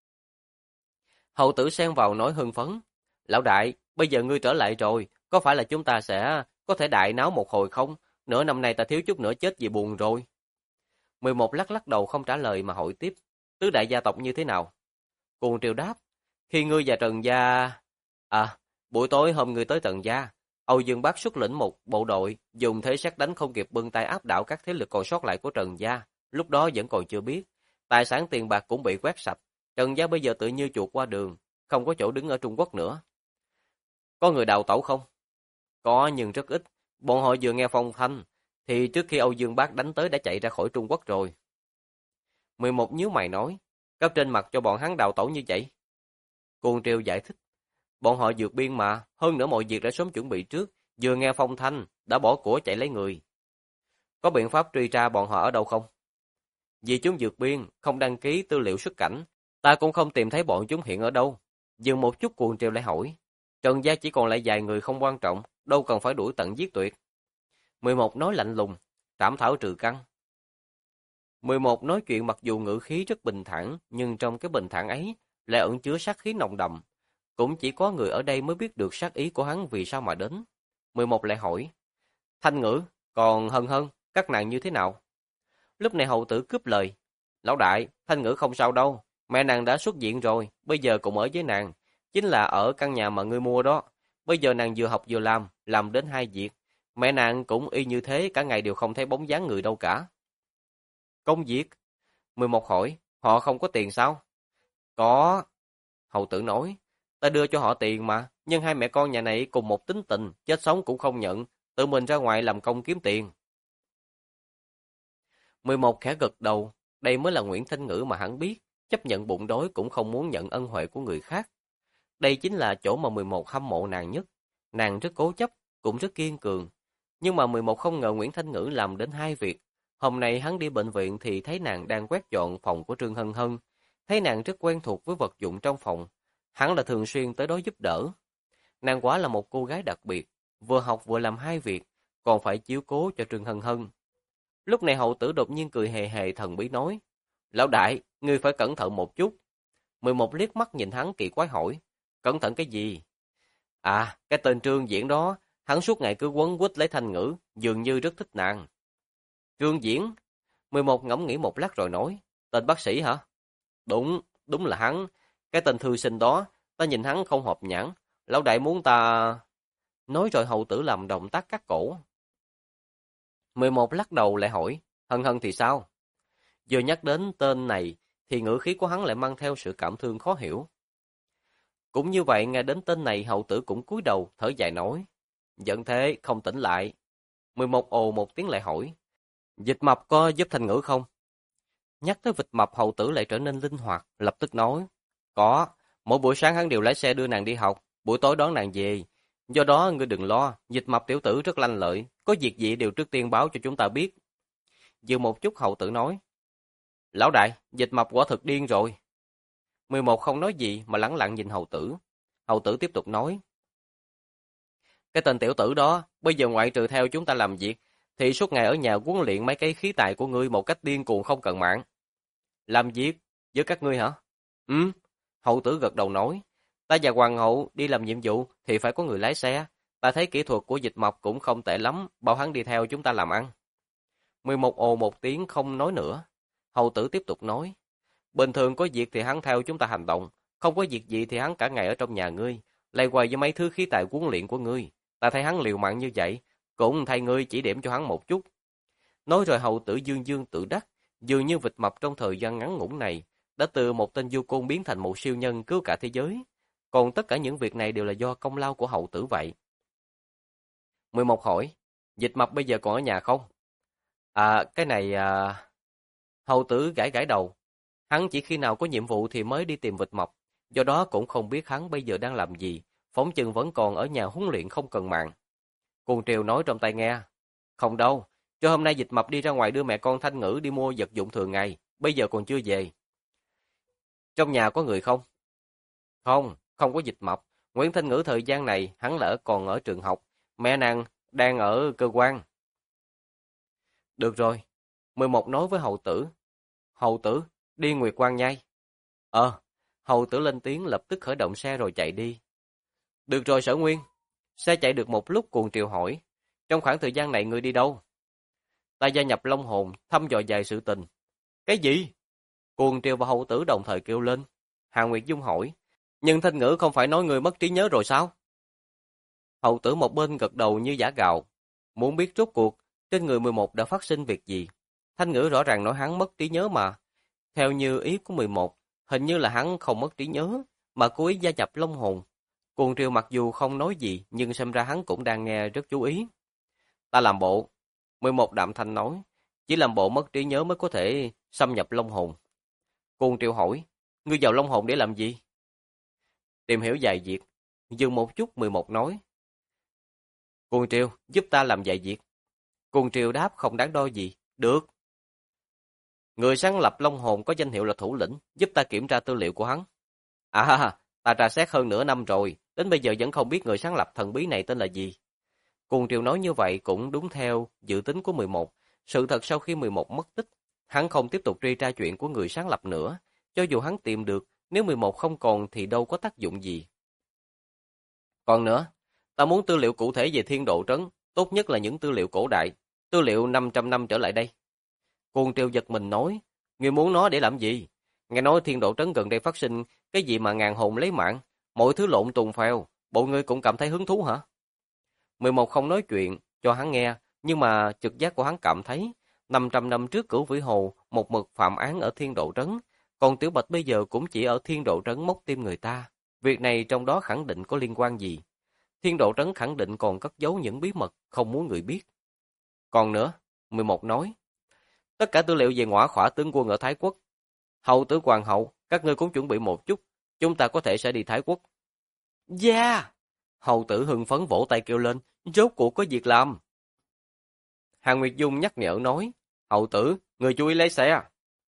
Hậu tử xen vào nói hưng phấn. Lão đại, bây giờ ngươi trở lại rồi, có phải là chúng ta sẽ có thể đại náo một hồi không? Nửa năm nay ta thiếu chút nữa chết vì buồn rồi. 11 lắc lắc đầu không trả lời mà hỏi tiếp. Tứ đại gia tộc như thế nào? Cuồng Triều đáp. Khi ngươi và Trần Gia... buổi tối hôm ngươi tới Trần Gia, Âu Dương Bác xuất lĩnh một bộ đội, dùng thế xét đánh không kịp bưng tay áp đảo các thế lực còn sót lại của Trần Gia. Lúc đó vẫn còn chưa biết. Tài sản tiền bạc cũng bị quét sạch. Trần Gia bây giờ tự như chuột qua đường, không có chỗ đứng ở Trung Quốc nữa. Có người đào tẩu không? Có nhưng rất ít. Bọn họ vừa nghe phong thanh, thì trước khi Âu Dương Bác đánh tới đã chạy ra khỏi Trung Quốc rồi. 11 nhíu mày nói, cấp trên mặt cho bọn hắn đào tẩu như vậy. Cuồng Triều giải thích, bọn họ vượt biên mà, hơn nữa mọi việc đã sớm chuẩn bị trước, vừa nghe phong thanh, đã bỏ của chạy lấy người. Có biện pháp truy tra bọn họ ở đâu không? Vì chúng vượt biên, không đăng ký tư liệu xuất cảnh, ta cũng không tìm thấy bọn chúng hiện ở đâu. Dừng một chút Cuồng Triều lại hỏi, Trần Gia chỉ còn lại vài người không quan trọng, đâu cần phải đuổi tận giết tuyệt. 11 nói lạnh lùng, trảm thảo trừ căn. 11 nói chuyện mặc dù ngữ khí rất bình thản, nhưng trong cái bình thản ấy lại ẩn chứa sát khí nồng đậm. Cũng chỉ có người ở đây mới biết được sát ý của hắn vì sao mà đến. 11 lại hỏi, Thanh Ngữ, còn Hân Hân, các nàng như thế nào? Lúc này hậu tử cướp lời, lão đại, Thanh Ngữ không sao đâu, mẹ nàng đã xuất viện rồi, bây giờ cũng ở với nàng, chính là ở căn nhà mà ngươi mua đó. Bây giờ nàng vừa học vừa làm đến 2 việc. Mẹ nàng cũng y như thế, cả ngày đều không thấy bóng dáng người đâu cả. Công việc? 11 hỏi, họ không có tiền sao? Có. Hầu tử nói, ta đưa cho họ tiền mà, nhưng hai mẹ con nhà này cùng một tính tình, chết sống cũng không nhận, tự mình ra ngoài làm công kiếm tiền. 11 khẽ gật đầu, đây mới là Nguyễn Thanh Ngữ mà hắn biết, chấp nhận bụng đói cũng không muốn nhận ân huệ của người khác. Đây chính là chỗ mà 11 hâm mộ nàng nhất. Nàng rất cố chấp, cũng rất kiên cường. Nhưng mà 11 không ngờ Nguyễn Thanh Ngữ làm đến 2 việc. Hôm nay hắn đi bệnh viện thì thấy nàng đang quét dọn phòng của Trương Hân Hân. Thấy nàng rất quen thuộc với vật dụng trong phòng. Hắn là thường xuyên tới đó giúp đỡ. Nàng quả là một cô gái đặc biệt. Vừa học vừa làm 2 việc, còn phải chiếu cố cho Trương Hân Hân. Lúc này hậu tử đột nhiên cười hề hề thần bí nói. Lão đại, ngươi phải cẩn thận một chút. 11 liếc mắt nhìn hắn kỳ quái hỏi. Cẩn thận cái gì? Cái tên Trương Diễn đó, hắn suốt ngày cứ quấn quýt lấy Thanh Ngữ, dường như rất thích nàng. Trương Diễn? 11 ngẫm nghĩ một lát rồi nói, tên bác sĩ hả? Đúng là hắn. Cái tên thư sinh đó, ta nhìn hắn không hợp nhãn. Lão đại muốn ta... Nói rồi hậu tử làm động tác cắt cổ. 11 lắc đầu lại hỏi, Hân Hân thì sao? Vừa nhắc đến tên này, thì ngữ khí của hắn lại mang theo sự cảm thương khó hiểu. Cũng như vậy, nghe đến tên này hậu tử cũng cúi đầu, thở dài nói. Giận thế, không tỉnh lại. 11 ồ một tiếng lại hỏi. Dịch mập có giúp Thanh Ngữ không? Nhắc tới vịt mập hậu tử lại trở nên linh hoạt, lập tức nói. Có, mỗi buổi sáng hắn đều lái xe đưa nàng đi học, buổi tối đón nàng về. Do đó ngươi đừng lo, dịch mập tiểu tử rất lanh lợi, có việc gì đều trước tiên báo cho chúng ta biết. Dừng một chút hậu tử nói. Lão đại, dịch mập quả thực điên rồi. 11 không nói gì mà lẳng lặng nhìn hầu tử. Hầu tử tiếp tục nói. Cái tên tiểu tử đó, bây giờ ngoại trừ theo chúng ta làm việc, thì suốt ngày ở nhà huấn luyện mấy cái khí tài của ngươi một cách điên cuồng không cần mạng. Làm việc? Với các ngươi hả? Hầu tử gật đầu nói. Ta và hoàng hậu đi làm nhiệm vụ thì phải có người lái xe. Ta thấy kỹ thuật của dịch mộc cũng không tệ lắm, bảo hắn đi theo chúng ta làm ăn. 11 ồ một tiếng không nói nữa. Hầu tử tiếp tục nói. Bình thường có việc thì hắn theo chúng ta hành động, không có việc gì thì hắn cả ngày ở trong nhà ngươi, lay quay với mấy thứ khí tài huấn luyện của ngươi. Ta thấy hắn liều mạng như vậy, cũng thay ngươi chỉ điểm cho hắn một chút. Nói rồi hầu tử dương dương tự đắc, dường như vịt mập trong thời gian ngắn ngủn này, đã từ một tên du côn biến thành một siêu nhân cứu cả thế giới. Còn tất cả những việc này đều là do công lao của hầu tử vậy. 11 hỏi, dịch mập bây giờ còn ở nhà không? Cái này... Hầu tử gãi gãi đầu. Hắn chỉ khi nào có nhiệm vụ thì mới đi tìm vịt mập, do đó cũng không biết hắn bây giờ đang làm gì, phỏng chừng vẫn còn ở nhà huấn luyện không cần mạng. Cuồng Triều nói trong tai nghe, không đâu, cho hôm nay dịch mập đi ra ngoài đưa mẹ con Thanh Ngữ đi mua vật dụng thường ngày, bây giờ còn chưa về. Trong nhà có người không? Không, không có dịch mập. Nguyễn Thanh Ngữ thời gian này hắn lỡ còn ở trường học, mẹ nàng đang ở cơ quan. Được rồi, 11 nói với hầu tử. Hầu tử, đi Nguyệt Quan nhai. Hầu tử lên tiếng lập tức khởi động xe rồi chạy đi. Được rồi Sở Nguyên. Xe chạy được một lúc Cuồng Triều hỏi. Trong khoảng thời gian này ngươi đi đâu? Ta gia nhập Long Hồn, thăm dò dài sự tình. Cái gì? Cuồng Triều và hầu tử đồng thời kêu lên. Hà Nguyệt Dung hỏi. Nhưng Thanh Ngữ không phải nói ngươi mất trí nhớ rồi sao? Hầu tử một bên gật đầu như giả gạo. Muốn biết rốt cuộc, trên người 11 đã phát sinh việc gì? Thanh Ngữ rõ ràng nói hắn mất trí nhớ mà. Theo như ý của 11, hình như là hắn không mất trí nhớ, mà cố ý gia nhập Long Hồn. Cuồng Triều mặc dù không nói gì, nhưng xem ra hắn cũng đang nghe rất chú ý. Ta làm bộ. 11 đạm thanh nói. Chỉ làm bộ mất trí nhớ mới có thể xâm nhập Long Hồn. Cuồng Triều hỏi. Ngươi vào Long Hồn để làm gì? Tìm hiểu vài việc. Dừng một chút 11 nói. Cuồng Triều giúp ta làm vài việc. Cuồng Triều đáp không đáng đo gì. Được. Người sáng lập Long Hồn có danh hiệu là thủ lĩnh, giúp ta kiểm tra tư liệu của hắn. Ta tra xét hơn nửa năm rồi, đến bây giờ vẫn không biết người sáng lập thần bí này tên là gì. Cuồng Triều nói như vậy cũng đúng theo dự tính của 11. Sự thật sau khi 11 mất tích, hắn không tiếp tục truy tra chuyện của người sáng lập nữa. Cho dù hắn tìm được, nếu 11 không còn thì đâu có tác dụng gì. Còn nữa, ta muốn tư liệu cụ thể về Thiên Độ Trấn, tốt nhất là những tư liệu cổ đại, tư liệu 500 năm trở lại đây. Cuồng Triều giật mình nói, ngươi muốn nó để làm gì? Nghe nói Thiên Độ Trấn gần đây phát sinh cái gì mà ngàn hồn lấy mạng, mọi thứ lộn tùng phèo, bộ ngươi cũng cảm thấy hứng thú hả? 11 không nói chuyện cho hắn nghe, nhưng mà trực giác của hắn cảm thấy 500 năm trước Cửu Vĩ Hồ một mực phạm án ở Thiên Độ Trấn, còn Tiểu Bạch bây giờ cũng chỉ ở Thiên Độ Trấn móc tim người ta. Việc này trong đó khẳng định có liên quan gì? Thiên Độ Trấn khẳng định còn cất giấu những bí mật không muốn người biết. Còn nữa, 11 nói, tất cả tư liệu về Ngõa Khỏa tướng quân ở Thái Quốc. Hầu tử Hoàng hậu, các ngươi cũng chuẩn bị một chút, chúng ta có thể sẽ đi Thái Quốc. Yeah! Hầu tử hưng phấn vỗ tay kêu lên, rốt cuộc có việc làm. Hàn Nguyệt Dung nhắc nhở nói, hầu tử, người chú ý lấy xe.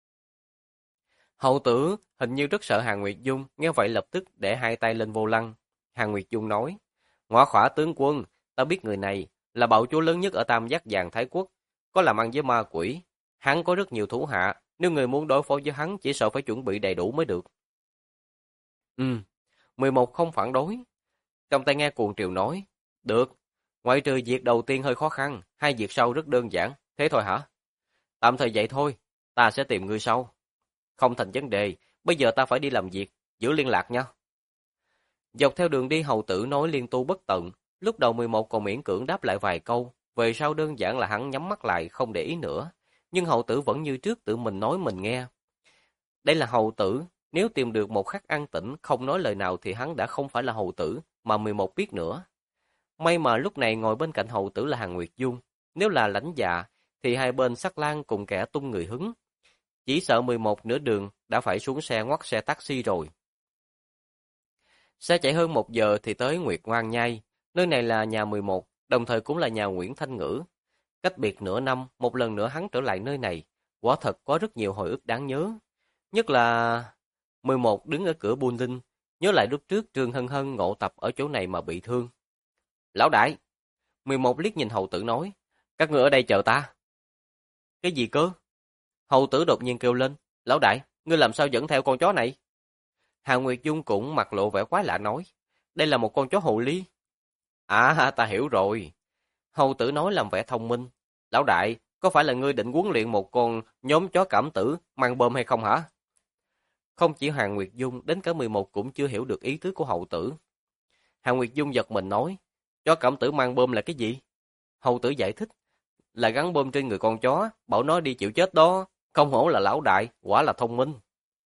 Hầu tử hình như rất sợ Hàn Nguyệt Dung, nghe vậy lập tức để hai tay lên vô lăng. Hàn Nguyệt Dung nói, Ngõa Khỏa tướng quân, ta biết người này là bạo chúa lớn nhất ở Tam Giác Vàng Thái Quốc, có làm ăn với ma quỷ. Hắn có rất nhiều thủ hạ, nếu người muốn đối phó với hắn chỉ sợ phải chuẩn bị đầy đủ mới được. 11 không phản đối. Trong tay nghe Cuồng Triều nói, được, ngoại trừ việc đầu tiên hơi khó khăn, hai việc sau rất đơn giản, thế thôi hả? Tạm thời vậy thôi, ta sẽ tìm ngươi sau. Không thành vấn đề, bây giờ ta phải đi làm việc, giữ liên lạc nha. Dọc theo đường đi hầu tử nói liên tu bất tận, lúc đầu 11 còn miễn cưỡng đáp lại vài câu, về sau đơn giản là hắn nhắm mắt lại không để ý nữa, nhưng hầu tử vẫn như trước tự mình nói mình nghe. Đây là hầu tử, nếu tìm được một khắc an tĩnh không nói lời nào thì hắn đã không phải là hầu tử, mà 11 biết nữa. May mà lúc này ngồi bên cạnh hầu tử là Hàn Nguyệt Dung, nếu là lãnh dạ thì hai bên sắc lang cùng kẻ tung người hứng. Chỉ sợ 11 nửa đường đã phải xuống xe ngoắt xe taxi rồi. Xe chạy hơn 1 giờ thì tới Nguyệt Ngoan Nhai, nơi này là nhà 11, đồng thời cũng là nhà Nguyễn Thanh Ngữ. Cách biệt nửa năm, một lần nữa hắn trở lại nơi này, quả thật có rất nhiều hồi ức đáng nhớ. Nhất là 11 đứng ở cửa buôn linh, nhớ lại lúc trước Trương Hân Hân ngộ tập ở chỗ này mà bị thương. Lão đại! 11 liếc nhìn hầu tử nói, các ngươi ở đây chờ ta. Cái gì cơ? Hầu tử đột nhiên kêu lên, lão đại, ngươi làm sao dẫn theo con chó này? Hà Nguyệt Dung cũng mặt lộ vẻ quái lạ nói, đây là một con chó hồ ly. Ta hiểu rồi. Hầu tử nói làm vẻ thông minh. Lão đại, có phải là ngươi định huấn luyện một con nhóm chó cảm tử mang bơm hay không hả? Không chỉ Hà Nguyệt Dung, đến cả 11 cũng chưa hiểu được ý tứ của hầu tử. Hà Nguyệt Dung giật mình nói, chó cảm tử mang bơm là cái gì? Hầu tử giải thích, là gắn bơm trên người con chó, bảo nó đi chịu chết đó, không hổ là lão đại, quả là thông minh.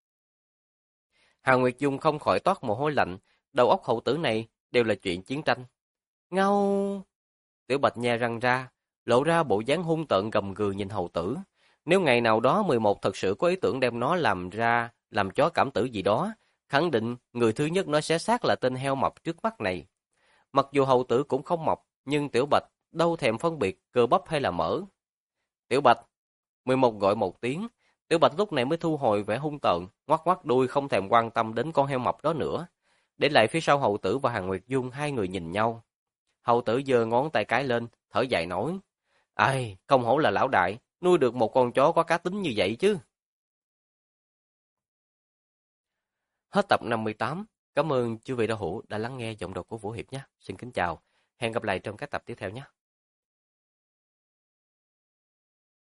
Hà Nguyệt Dung không khỏi toát mồ hôi lạnh, đầu óc hầu tử này đều là chuyện chiến tranh. Ngao! Tiểu Bạch nhe răng ra, lộ ra bộ dáng hung tợn gầm gừ nhìn hầu tử. Nếu ngày nào đó 11 thật sự có ý tưởng đem nó làm chó cảm tử gì đó, khẳng định người thứ nhất nó sẽ xác là tên heo mập trước mắt này. Mặc dù hầu tử cũng không mập, nhưng Tiểu Bạch đâu thèm phân biệt cơ bắp hay là mỡ. Tiểu Bạch! 11 gọi một tiếng, Tiểu Bạch lúc này mới thu hồi vẻ hung tợn, ngoắc ngoắc đuôi không thèm quan tâm đến con heo mập đó nữa. Để lại phía sau Hầu Tử và Hàn Nguyệt Dung, hai người nhìn nhau. Hầu Tử giơ ngón tay cái lên, thở dài nói: "Ai, không hổ là lão đại, nuôi được một con chó có cá tính như vậy chứ." Hết tập 58. Cảm ơn chư vị đạo hữu đã lắng nghe giọng đọc của Vũ Hiệp nhé. Xin kính chào. Hẹn gặp lại trong các tập tiếp theo nhé.